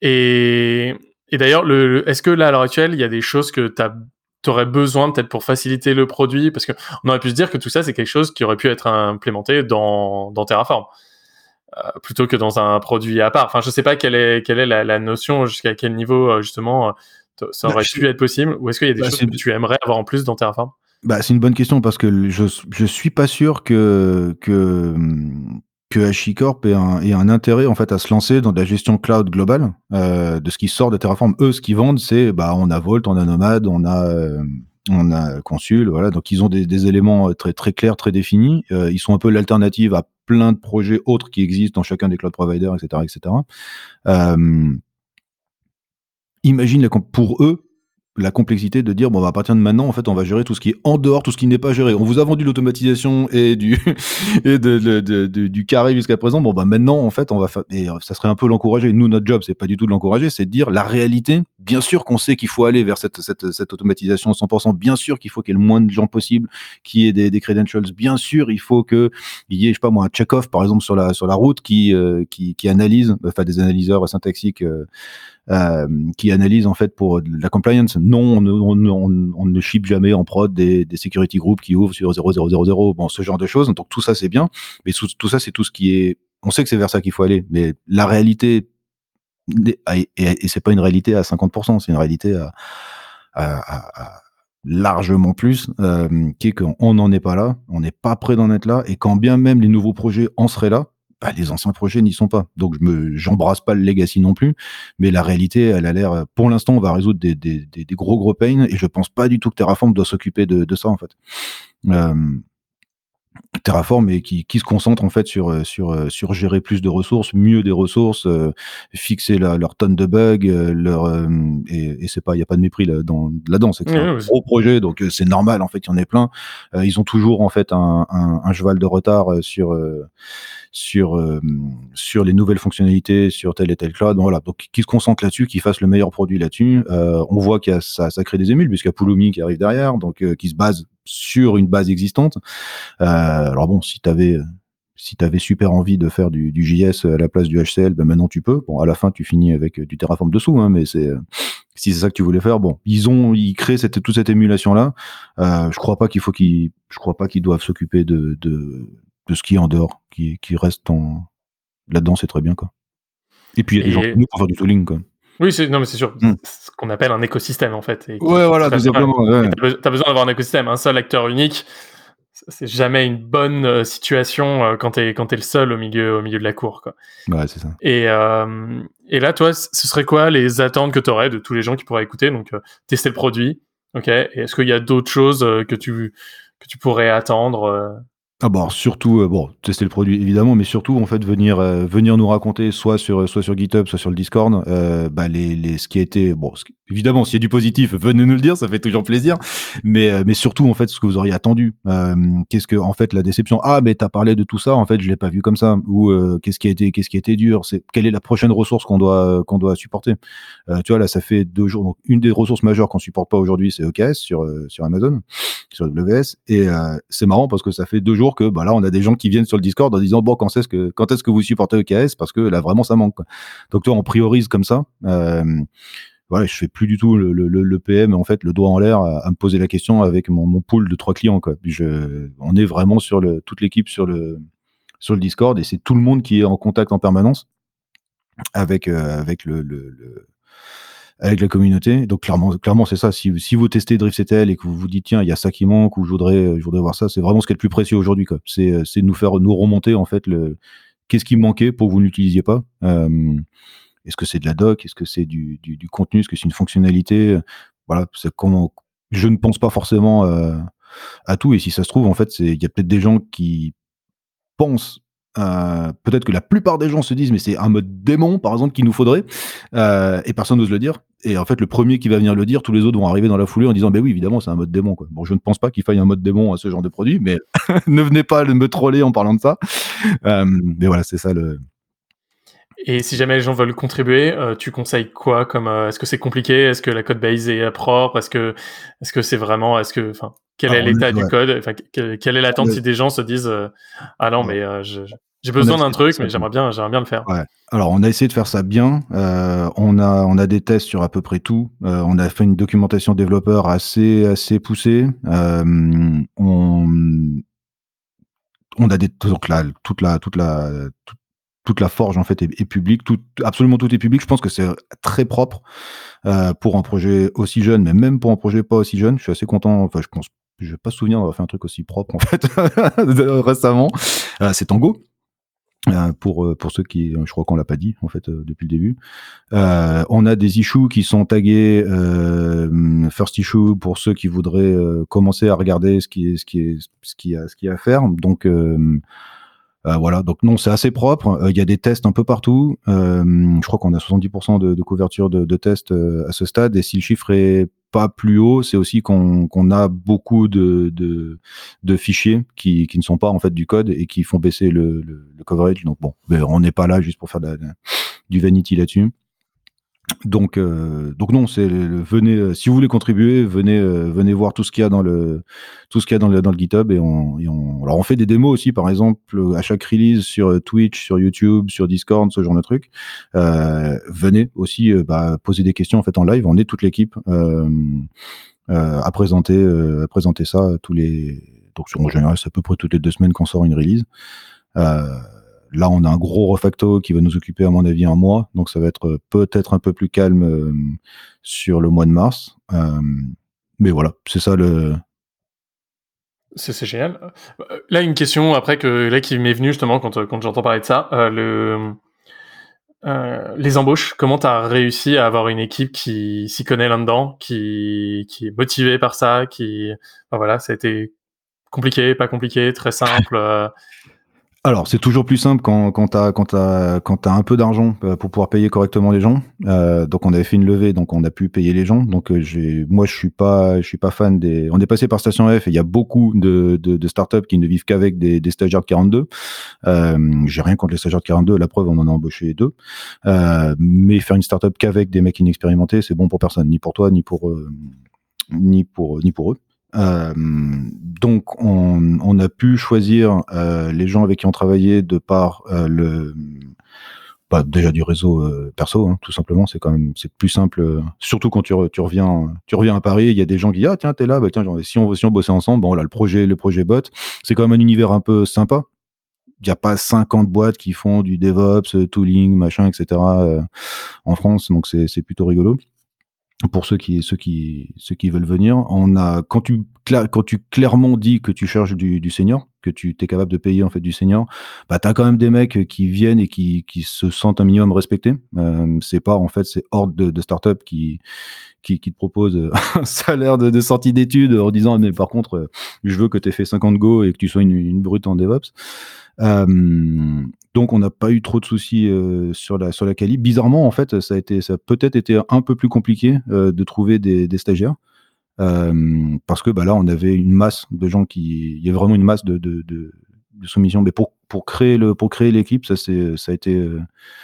Et et d'ailleurs, le, le est-ce que là à l'heure actuelle, il y a des choses que t'as t'aurais besoin peut-être pour faciliter le produit, parce que on aurait pu se dire que tout ça c'est quelque chose qui aurait pu être implémenté dans dans Terraform. Euh, plutôt que dans un produit à part. Enfin, je sais pas quelle est quelle est la, la notion, jusqu'à quel niveau justement euh, ça aurait bah, pu je... être possible, ou est-ce qu'il y a des bah, choses c'est... que tu aimerais avoir en plus dans Terraform? Bah, c'est une bonne question parce que je je suis pas sûr que que que HashiCorp ait un, ait un intérêt en fait à se lancer dans de la gestion cloud globale euh, de ce qui sort de Terraform. Eux, ce qu'ils vendent, c'est bah on a Vault, on a Nomad, on a euh, on a Consul, voilà. Donc ils ont des, des éléments très très clairs, très définis. Euh, ils sont un peu l'alternative à plein de projets autres qui existent dans chacun des cloud providers, et cetera, et cetera. Euh, imagine la, pour eux la complexité de dire bon bah, à partir de maintenant en fait on va gérer tout ce qui est en dehors, tout ce qui n'est pas géré. On vous a vendu l'automatisation et du et de, de, de, de du carré jusqu'à présent. Bon bah maintenant en fait on va fa- et ça serait un peu l'encourager. Nous notre job c'est pas du tout de l'encourager, c'est de dire la réalité. Bien sûr qu'on sait qu'il faut aller vers cette cette cette automatisation cent pour cent. Bien sûr qu'il faut qu'il y ait le moins de gens possible, qu'il y ait des, des credentials. Bien sûr il faut que il y ait je sais pas moi un check-off par exemple sur la sur la route qui euh, qui qui analyse enfin des analyseurs syntaxiques euh, Euh, qui analyse en fait pour la compliance. Non, on ne, on, on, on ne ship jamais en prod des, des security groups qui ouvrent sur zéro zéro zéro zéro, bon, ce genre de choses. Donc tout ça c'est bien, mais tout, tout ça c'est tout ce qui est. On sait que c'est vers ça qu'il faut aller, mais la réalité et, et, et c'est pas une réalité à cinquante pour cent, c'est une réalité à, à, à, à largement plus, euh, qui est qu'on n'en est pas là, on n'est pas prêt d'en être là, et quand bien même les nouveaux projets en seraient là. Bah, les anciens projets n'y sont pas. Donc, je me, j'embrasse pas le legacy non plus. Mais la réalité, elle a l'air, pour l'instant, on va résoudre des, des, des, des gros, gros pains. Et je pense pas du tout que Terraform doit s'occuper de, de ça, en fait. Euh, Terraform et qui, qui se concentre en fait sur sur sur gérer plus de ressources, mieux des ressources, euh, fixer la, leur tonne de bugs, euh, leur euh, et, et c'est pas il y a pas de mépris là dans là-dedans, c'est que c'est Oui, un oui. gros projet donc euh, c'est normal en fait, il y en a plein. Euh, ils ont toujours en fait un, un, un cheval de retard euh, sur euh, sur euh, sur les nouvelles fonctionnalités sur tel et tel cloud. Voilà, donc qui se concentre là-dessus, qui fasse le meilleur produit là-dessus. Euh, on voit qu'il y a ça, ça crée des émules puisqu'il y a Pulumi qui arrive derrière, donc euh, qui se base sur une base existante. Euh, alors bon, si t'avais si t'avais super envie de faire du, du J S à la place du H C L, ben maintenant tu peux. Bon, à la fin tu finis avec du Terraform dessous, hein, mais c'est si c'est ça que tu voulais faire. Bon, ils ont ils créent cette toute cette émulation là. Euh, je crois pas qu'il faut qu'ils je crois pas qu'ils doivent s'occuper de, de de ce qui est en dehors, qui qui reste en là-dedans, c'est très bien quoi. Et puis il y a des Et- gens comme nous pour faire du tooling quoi. Oui, c'est, non, mais c'est sûr. Mm. C'est ce qu'on appelle un écosystème, en fait. Et qui- Ouais, voilà, très tout bien. simplement. Ouais. Et T'as be- t'as besoin d'avoir un écosystème. Un seul acteur unique, c'est- c'est jamais une bonne euh, situation euh, quand t'es quand t'es le seul au milieu au milieu de la cour, quoi. Ouais, c'est ça. Et euh, et là, toi, c- ce serait quoi les attentes que t'aurais de tous les gens qui pourraient écouter? Donc, euh, tester le produit, ok. Et est-ce qu'il y a d'autres choses euh, que tu que tu pourrais attendre euh, Ah bon, alors surtout, euh, bon, tester le produit évidemment, mais surtout en fait venir euh, venir nous raconter soit sur soit sur GitHub, soit sur le Discord, euh, bah les les ce qui a été bon, ce qui- évidemment s'il y a du positif, venez nous le dire, ça fait toujours plaisir, mais euh, mais surtout en fait ce que vous auriez attendu, euh, qu'est-ce que en fait la déception, ah mais t'as parlé de tout ça, en fait je l'ai pas vu comme ça, ou euh, qu'est-ce qui a été qu'est-ce qui a été dur, c'est quelle est la prochaine ressource qu'on doit qu'on doit supporter, euh, tu vois là ça fait deux jours, donc une des ressources majeures qu'on supporte pas aujourd'hui c'est E K S sur euh, sur Amazon, sur A W S, et euh, c'est marrant parce que ça fait deux jours que bah là on a des gens qui viennent sur le Discord en disant bon quand est-ce que quand est-ce que vous supportez E K S parce que là vraiment ça manque quoi. Donc toi on priorise comme ça. Euh, voilà, je fais plus du tout le, le, le P M en fait le doigt en l'air à, à me poser la question avec mon, mon pool de trois clients quoi. Puis je, on est vraiment sur le toute l'équipe sur le sur le Discord et c'est tout le monde qui est en contact en permanence avec euh, avec le, le, le avec la communauté. Donc clairement, clairement c'est ça. Si, si vous testez DriftCTL et que vous vous dites tiens, il y a ça qui manque ou je voudrais, je voudrais voir ça, c'est vraiment ce qui est le plus précieux aujourd'hui. Quoi. C'est, c'est nous faire nous remonter en fait le qu'est-ce qui manquait pour que vous n'utilisiez pas. Euh, est-ce que c'est de la doc, est-ce que c'est du, du, du contenu, est-ce que c'est une fonctionnalité. Voilà, c'est comment. Je ne pense pas forcément euh, à tout. Et si ça se trouve en fait, c'est il y a peut-être des gens qui pensent. Euh, peut-être que la plupart des gens se disent mais c'est un mode démon par exemple qu'il nous faudrait euh, et personne n'ose le dire et en fait le premier qui va venir le dire tous les autres vont arriver dans la foulée en disant ben oui évidemment c'est un mode démon quoi. Bon je ne pense pas qu'il faille un mode démon à ce genre de produit mais ne venez pas me troller en parlant de ça euh, mais voilà c'est ça le Et si jamais les gens veulent contribuer, euh, tu conseilles quoi comme euh, est-ce que c'est compliqué? Est-ce que la code base est propre? Est-ce que est-ce que c'est vraiment est-ce que enfin quel Ah, est on l'état est- du ouais. code? Enfin quelle, quelle est l'attente Ouais. si des gens se disent euh, ah non Ouais. mais euh, je- je- j'ai besoin On a d'un fait truc ça, mais j'aimerais bien j'aimerais bien le faire. Ouais. Alors on a essayé de faire ça bien. Euh, on a on a des tests sur à peu près tout. Euh, on a fait une documentation développeur assez assez poussée. Euh, on on a des donc là toute la toute la toute, toute la forge en fait est, est publique. Tout absolument tout est public. Je pense que c'est très propre euh, pour un projet aussi jeune, mais même pour un projet pas aussi jeune. Je suis assez content. Enfin je pense je n'ai pas souvenir d'avoir fait un truc aussi propre en fait récemment. Euh, c'est Tango. Euh, pour pour ceux qui, je crois qu'on l'a pas dit en fait euh, depuis le début. Euh, on a des issues qui sont tagués euh, first issue pour ceux qui voudraient euh, commencer à regarder ce qui est ce qui est ce qui a ce qu'il y a à faire. Donc euh, euh, voilà, donc non, c'est assez propre. Il euh, y a des tests un peu partout. Euh, je crois qu'on a soixante-dix pour cent de, de couverture de, de tests euh, à ce stade. Et si le chiffre est pas plus haut, c'est aussi qu'on qu'on a beaucoup de, de, de fichiers qui, qui ne sont pas en fait du code et qui font baisser le, le, le coverage. Donc bon, on n'est pas là juste pour faire de la, de, du vanity là-dessus. Donc, euh, donc non, c'est le, venez. Euh, si vous voulez contribuer, venez, euh, venez voir tout ce qu'il y a dans le, tout ce qu'il y a dans le, dans le GitHub et on, et on. Alors on fait des démos aussi, par exemple, à chaque release sur Twitch, sur YouTube, sur Discord, ce genre de trucs. Euh, venez aussi euh, bah, poser des questions en fait en live. On est toute l'équipe euh, euh, à présenter, euh, à présenter ça tous les. Donc en général, c'est à peu près toutes les deux semaines qu'on sort une release. Euh, Là, on a un gros refacto qui va nous occuper, à mon avis, un mois. Donc, ça va être peut-être un peu plus calme euh, sur le mois de mars. Euh, mais voilà, c'est ça le... C'est, c'est génial. Là, une question après que là qui m'est venue justement quand, quand j'entends parler de ça. Euh, le, euh, les embauches, comment tu as réussi à avoir une équipe qui s'y connaît là-dedans, qui, qui est motivée par ça, qui... Enfin, voilà, ça a été compliqué, pas compliqué, très simple euh... Alors, c'est toujours plus simple quand, quand tu as quand t'as, quand t'as un peu d'argent pour pouvoir payer correctement les gens. Euh, donc, on avait fait une levée, donc on a pu payer les gens. Donc, j'ai, moi, je suis pas, je suis pas fan des. On est passé par Station F et il y a beaucoup de, de, de startups qui ne vivent qu'avec des, des stagiaires de quarante-deux. Euh, j'ai rien contre les stagiaires de quarante-deux. La preuve, on en a embauché deux. Euh, mais faire une startup qu'avec des mecs inexpérimentés, c'est bon pour personne, ni pour toi, ni pour, euh, ni pour, ni pour eux. Euh, donc on, on a pu choisir euh, les gens avec qui on travaillait de par euh, le bah, déjà du réseau euh, perso, hein, tout simplement. C'est quand même c'est plus simple, euh, surtout quand tu, re, tu reviens tu reviens à Paris. Il y a des gens qui disent ah tiens t'es là, bah tiens genre, si on si on bossait ensemble, bon là le projet le projet bot, c'est quand même un univers un peu sympa. Il n'y a pas cinquante boîtes qui font du DevOps, tooling, machin, et cetera euh, en France, donc c'est c'est plutôt rigolo. Pour ceux qui ceux qui ceux qui veulent venir, on a quand tu quand tu clairement dis que tu cherches du, du senior, que tu es capable de payer en fait du senior, bah t'as quand même des mecs qui viennent et qui qui se sentent un minimum respectés. Euh, c'est pas en fait ces hordes de, de startups qui qui qui te proposent un salaire de, de sortie d'études en disant mais par contre je veux que tu aies fait cinquante go et que tu sois une, une brute en DevOps. Euh, donc on n'a pas eu trop de soucis euh, sur la sur la quali. Bizarrement en fait ça a été ça a peut-être été un peu plus compliqué euh, de trouver des, des stagiaires euh, parce que bah là on avait une masse de gens qui il y a vraiment une masse de de, de, de soumissions. Mais pour pour créer le pour créer l'équipe ça c'est ça a été euh,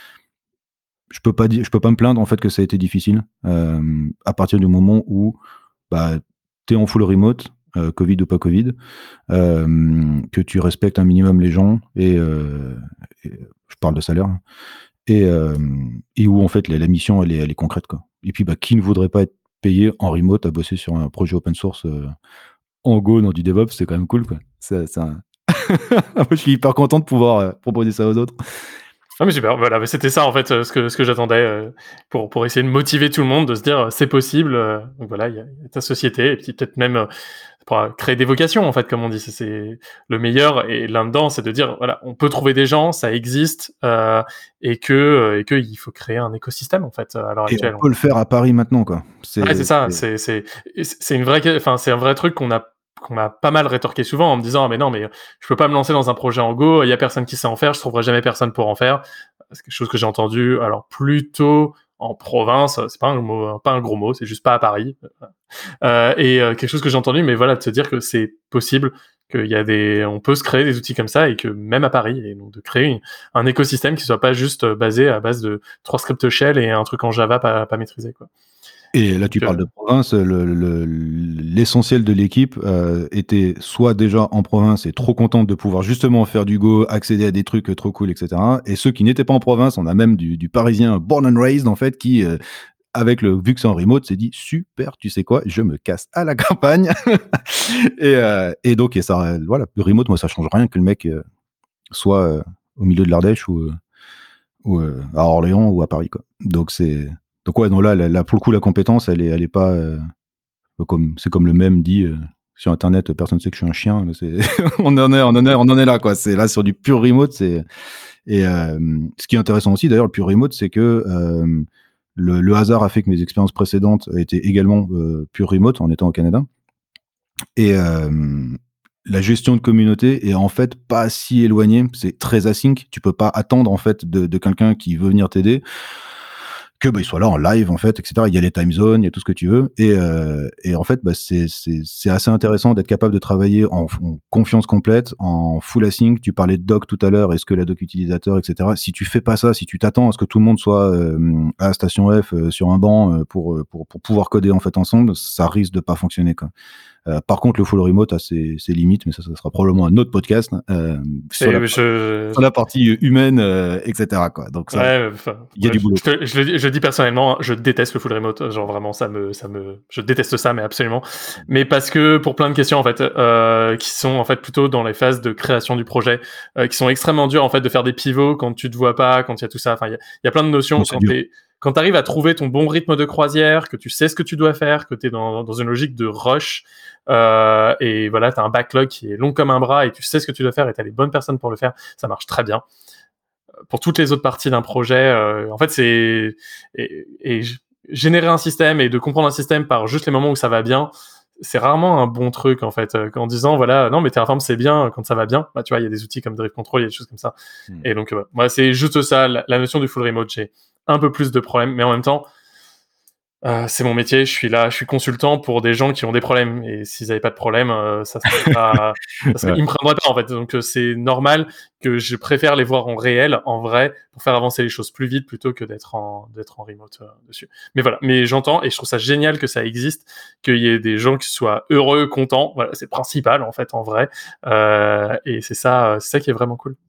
je peux pas dire je peux pas me plaindre en fait que ça a été difficile euh, à partir du moment où bah t'es en full remote. Euh, Covid ou pas Covid, euh, que tu respectes un minimum les gens et, euh, et je parle de salaire et, euh, et où en fait la, la mission elle est, elle est concrète quoi. Et puis bah qui ne voudrait pas être payé en remote à bosser sur un projet open source euh, en Go dans du DevOps, c'est quand même cool quoi. C'est, c'est un... Moi je suis hyper content de pouvoir euh, proposer ça aux autres. Ah mais super, voilà, c'était ça en fait ce que ce que j'attendais euh, pour pour essayer de motiver tout le monde, de se dire c'est possible. Euh, donc voilà, il y, y a ta société et puis peut-être même euh, pour créer des vocations en fait, comme on dit, c'est, c'est le meilleur. Et là-dedans, c'est de dire voilà, on peut trouver des gens, ça existe euh, et que et que il faut créer un écosystème en fait à l'heure et actuelle. On peut le faire à Paris maintenant quoi. C'est, ouais, c'est ça, c'est c'est c'est une vraie, enfin c'est un vrai truc qu'on a qu'on m'a pas mal rétorqué souvent en me disant ah, mais non mais je peux pas me lancer dans un projet en Go, il y a personne qui sait en faire, je trouverai jamais personne pour en faire. C'est quelque chose que j'ai entendu alors plutôt en province, c'est pas un mot, pas un gros mot, c'est juste pas à Paris. Euh, et euh, quelque chose que j'ai entendu, mais voilà, de se dire que c'est possible, qu'il y a des, on peut se créer des outils comme ça et que même à Paris, et donc de créer une, un écosystème qui soit pas juste basé à base de trois scripts shell et un truc en Java pas, pas maîtrisé quoi. Et là, tu parles de province, le, le, l'essentiel de l'équipe euh, était soit déjà en province et trop contente de pouvoir justement faire du Go, accéder à des trucs trop cool, et cetera. Et ceux qui n'étaient pas en province, on a même du, du parisien born and raised, en fait, qui, euh, avec le vu que c'est en remote, s'est dit super, tu sais quoi, je me casse à la campagne. et, euh, et donc, et ça, voilà, le remote, moi, ça change rien que le mec euh, soit euh, au milieu de l'Ardèche ou, euh, ou euh, à Orléans ou à Paris, quoi. Donc, c'est. Donc ouais, non là, là, pour le coup, la compétence, elle est, elle est pas euh, comme, c'est comme le même dit euh, sur Internet. Personne ne sait que je suis un chien. C'est, on en est, on en est, on en est là quoi. C'est là sur du pur remote, c'est Et euh, ce qui est intéressant aussi, d'ailleurs, le pure remote, c'est que euh, le, le hasard a fait que mes expériences précédentes étaient également euh, pure remote en étant au Canada. Et euh, la gestion de communauté est en fait pas si éloignée. C'est très async. Tu peux pas attendre en fait de, de quelqu'un qui veut venir t'aider que bah, il soit là en live en fait, et cetera. Il y a les time zones, il y a tout ce que tu veux. Et, euh, et en fait, bah, c'est, c'est, c'est assez intéressant d'être capable de travailler en, en confiance complète, en full async. Tu parlais de doc tout à l'heure, est-ce que la doc utilisateur, et cetera. Si tu fais pas ça, si tu t'attends à ce que tout le monde soit euh, à station F euh, sur un banc euh, pour, pour, pour pouvoir coder en fait ensemble, ça risque de pas fonctionner, quoi. Euh, par contre, le full remote a ses, ses limites, mais ça, ça sera probablement un autre podcast euh, sur, la, je... sur la partie humaine, euh, et cetera. Quoi. Donc, ça, ouais, enfin, il y a ouais, du boulot. Je, je, je, je le dis personnellement, je déteste le full remote. Genre vraiment, ça me, ça me, je déteste ça, mais absolument. Mais parce que pour plein de questions en fait, euh, qui sont en fait plutôt dans les phases de création du projet, euh, qui sont extrêmement dures en fait de faire des pivots quand tu te vois pas, quand il y a tout ça. Enfin, il y, y a plein de notions. Bon, quand t'es Quand tu arrives à trouver ton bon rythme de croisière, que tu sais ce que tu dois faire, que tu es dans, dans une logique de rush, euh, et voilà, tu as un backlog qui est long comme un bras et tu sais ce que tu dois faire et tu as les bonnes personnes pour le faire, ça marche très bien. Pour toutes les autres parties d'un projet, euh, en fait, c'est... Et, et générer un système et de comprendre un système par juste les moments où ça va bien, c'est rarement un bon truc, en fait. En disant, voilà, non, mais Terraform, c'est bien quand ça va bien. Bah, tu vois, il y a des outils comme Drive Control, il y a des choses comme ça. Mm. Et donc, euh, moi, c'est juste ça, la, la notion du full remote. J'ai un peu plus de problèmes, mais en même temps, euh, c'est mon métier, je suis là, je suis consultant pour des gens qui ont des problèmes, et s'ils n'avaient pas de problème, euh, ça serait pas, ça serait, ouais. Ils me prendraient pas en fait. Donc euh, c'est normal que je préfère les voir en réel, en vrai, pour faire avancer les choses plus vite plutôt que d'être en d'être en remote euh, dessus. Mais voilà, mais j'entends et je trouve ça génial que ça existe, qu'il y ait des gens qui soient heureux, contents. Voilà, c'est le principal en fait en vrai, euh, et c'est ça, c'est ça qui est vraiment cool.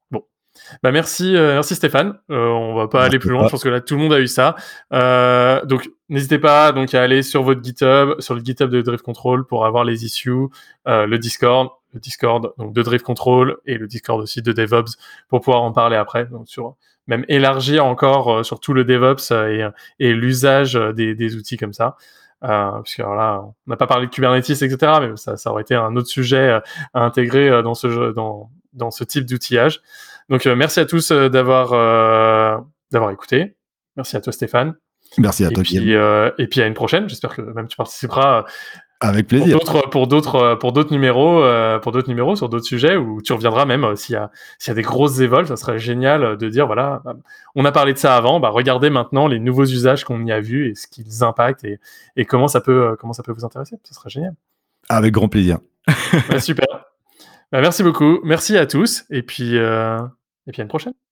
Bah merci, euh, merci Stéphane. Euh, on va pas merci aller plus loin. Pas. Je pense que là tout le monde a eu ça. Euh, donc n'hésitez pas donc à aller sur votre GitHub, sur le GitHub de Drive Control pour avoir les issues, euh, le Discord, le Discord donc de Drive Control et le Discord aussi de DevOps pour pouvoir en parler après. Donc sur même élargir encore euh, sur tout le DevOps euh, et, et l'usage des, des outils comme ça. Euh, puisque alors là, on n'a pas parlé de Kubernetes, et cetera. Mais ça, ça aurait été un autre sujet euh, à intégrer euh, dans ce jeu, dans dans ce type d'outillage. Donc, euh, merci à tous euh, d'avoir, euh, d'avoir écouté. Merci à toi, Stéphane. Merci à et toi, puis, euh, Et puis, à une prochaine. J'espère que même tu participeras. Avec plaisir. Pour d'autres, pour d'autres, pour d'autres numéros, euh, pour d'autres numéros sur d'autres sujets où tu reviendras même euh, s'il y a, s'il y a des grosses évols, ça serait génial de dire, voilà, on a parlé de ça avant, bah, regardez maintenant les nouveaux usages qu'on y a vus et ce qu'ils impactent et, et comment ça peut, comment ça peut vous intéresser. Ça serait génial. Avec grand plaisir. Bah, super. Bah, merci beaucoup. Merci à tous. Et puis, euh, et puis à une prochaine.